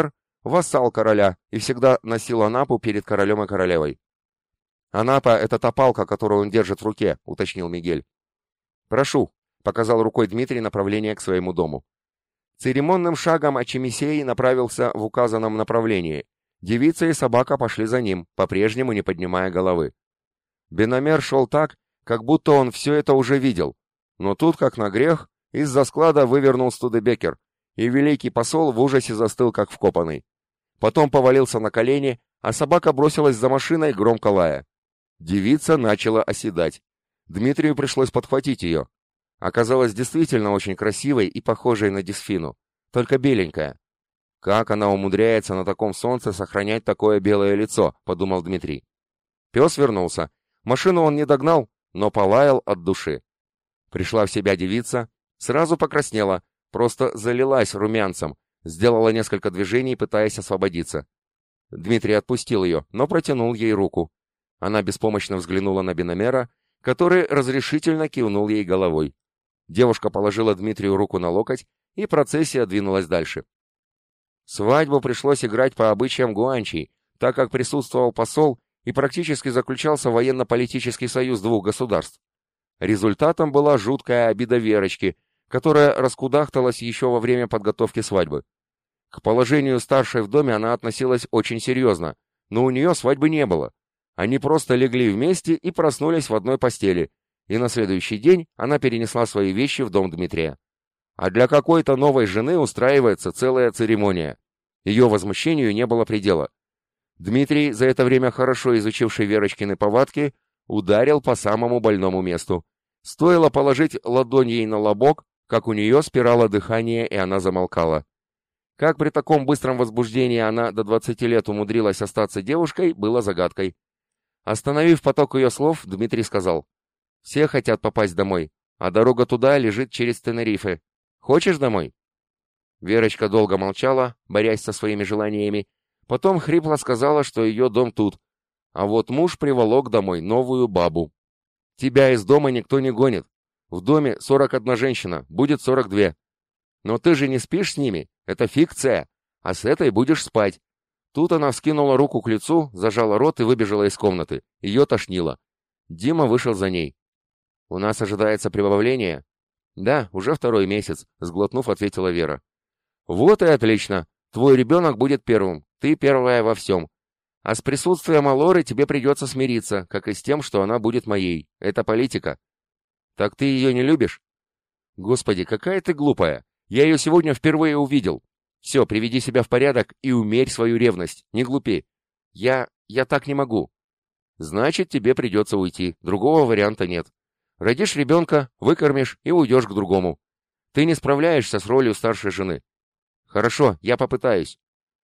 вассал короля и всегда носил анапу перед королем и королевой. «Анапа — это та палка, которую он держит в руке», — уточнил Мигель. «Прошу», — показал рукой Дмитрий направление к своему дому. Церемонным шагом Ачемисей направился в указанном направлении. Девица и собака пошли за ним, по-прежнему не поднимая головы. Беномер шел так, как будто он все это уже видел. Но тут, как на грех, из-за склада вывернул Студебекер, и великий посол в ужасе застыл, как вкопанный. Потом повалился на колени, а собака бросилась за машиной, громко лая. Девица начала оседать. Дмитрию пришлось подхватить ее. Оказалась действительно очень красивой и похожей на Дисфину, только беленькая. «Как она умудряется на таком солнце сохранять такое белое лицо?» — подумал Дмитрий. Пес вернулся. Машину он не догнал, но полаял от души. Пришла в себя девица, сразу покраснела, просто залилась румянцем, сделала несколько движений, пытаясь освободиться. Дмитрий отпустил ее, но протянул ей руку. Она беспомощно взглянула на Беномера, который разрешительно кивнул ей головой. Девушка положила Дмитрию руку на локоть, и процессия двинулась дальше. Свадьбу пришлось играть по обычаям гуанчей, так как присутствовал посол и практически заключался военно-политический союз двух государств. Результатом была жуткая обида Верочки, которая раскудахталась еще во время подготовки свадьбы. К положению старшей в доме она относилась очень серьезно, но у нее свадьбы не было. Они просто легли вместе и проснулись в одной постели, и на следующий день она перенесла свои вещи в дом Дмитрия. А для какой-то новой жены устраивается целая церемония. Ее возмущению не было предела. Дмитрий, за это время хорошо изучивший Верочкины повадки, ударил по самому больному месту. Стоило положить ладонь ей на лобок, как у нее спирало дыхание, и она замолкала. Как при таком быстром возбуждении она до двадцати лет умудрилась остаться девушкой, было загадкой. Остановив поток ее слов, Дмитрий сказал: «Все хотят попасть домой, а дорога туда лежит через Тенерифе. Хочешь домой?» Верочка долго молчала, борясь со своими желаниями, потом хрипло сказала, что ее дом тут, а вот муж приволок домой новую бабу. «Тебя из дома никто не гонит. В доме сорок одна женщина, будет сорок две. Но ты же не спишь с ними, это фикция, а с этой будешь спать». Тут она вскинула руку к лицу, зажала рот и выбежала из комнаты. Ее тошнило. Дима вышел за ней. «У нас ожидается прибавление?» «Да, уже второй месяц», — сглотнув, ответила Вера. «Вот и отлично. Твой ребенок будет первым, ты первая во всем. А с присутствием Алоры тебе придется смириться, как и с тем, что она будет моей. Это политика». «Так ты ее не любишь?» «Господи, какая ты глупая. Я ее сегодня впервые увидел. Все, приведи себя в порядок и умерь свою ревность, не глупи. Я... я так не могу». «Значит, тебе придется уйти, другого варианта нет. Родишь ребенка, выкормишь и уйдешь к другому. Ты не справляешься с ролью старшей жены». «Хорошо, я попытаюсь».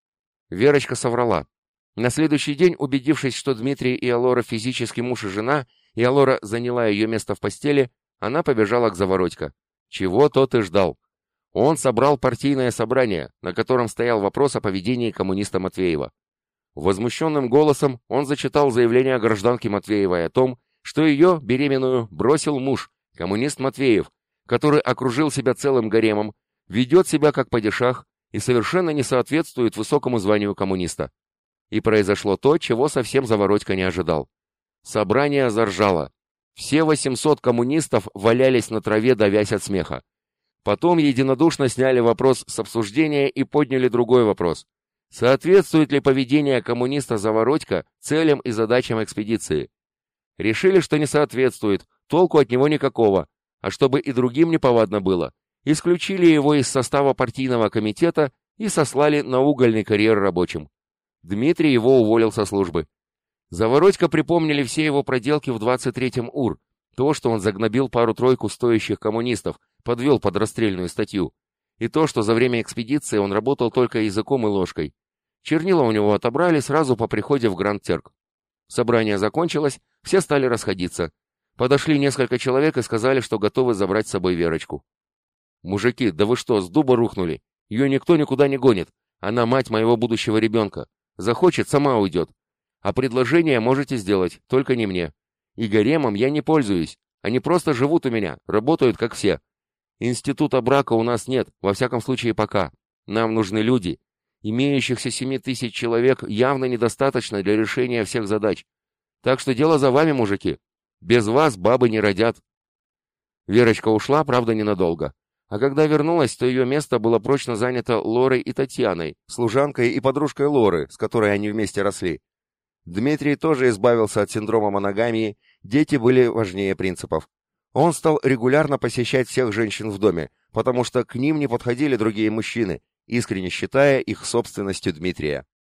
Верочка соврала. На следующий день, убедившись, что Дмитрий и Алора физически муж и жена, и Алора заняла ее место в постели, она побежала к Заворотько. Чего тот и ждал. Он собрал партийное собрание, на котором стоял вопрос о поведении коммуниста Матвеева. Возмущенным голосом он зачитал заявление гражданки Матвеевой о том, что ее, беременную, бросил муж, коммунист Матвеев, который окружил себя целым гаремом, ведет себя как падишах и совершенно не соответствует высокому званию коммуниста. И произошло то, чего совсем Заворотько не ожидал. Собрание заржало. Все восемьсот коммунистов валялись на траве, давясь от смеха. Потом единодушно сняли вопрос с обсуждения и подняли другой вопрос. Соответствует ли поведение коммуниста Заворотько целям и задачам экспедиции? Решили, что не соответствует, толку от него никакого, а чтобы и другим неповадно было, исключили его из состава партийного комитета и сослали на угольный карьер рабочим. Дмитрий его уволил со службы. Заворотько припомнили все его проделки в двадцать третьем УР, то, что он загнобил пару-тройку стоящих коммунистов, подвел под расстрельную статью, и то, что за время экспедиции он работал только языком и ложкой. Чернила у него отобрали сразу по приходе в Гранд-Терк. Собрание закончилось, все стали расходиться. Подошли несколько человек и сказали, что готовы забрать с собой Верочку. «Мужики, да вы что, с дуба рухнули? Ее никто никуда не гонит. Она мать моего будущего ребенка. Захочет, сама уйдет. А предложение можете сделать, только не мне. И гаремом я не пользуюсь. Они просто живут у меня, работают как все. Института брака у нас нет, во всяком случае пока. Нам нужны люди. Имеющихся семи тысяч человек явно недостаточно для решения всех задач. Так что дело за вами, мужики. Без вас бабы не родят». Верочка ушла, правда, ненадолго. А когда вернулась, то ее место было прочно занято Лорой и Татьяной, служанкой и подружкой Лоры, с которой они вместе росли. Дмитрий тоже избавился от синдрома моногамии, дети были важнее принципов. Он стал регулярно посещать всех женщин в доме, потому что к ним не подходили другие мужчины, искренне считая их собственностью Дмитрия.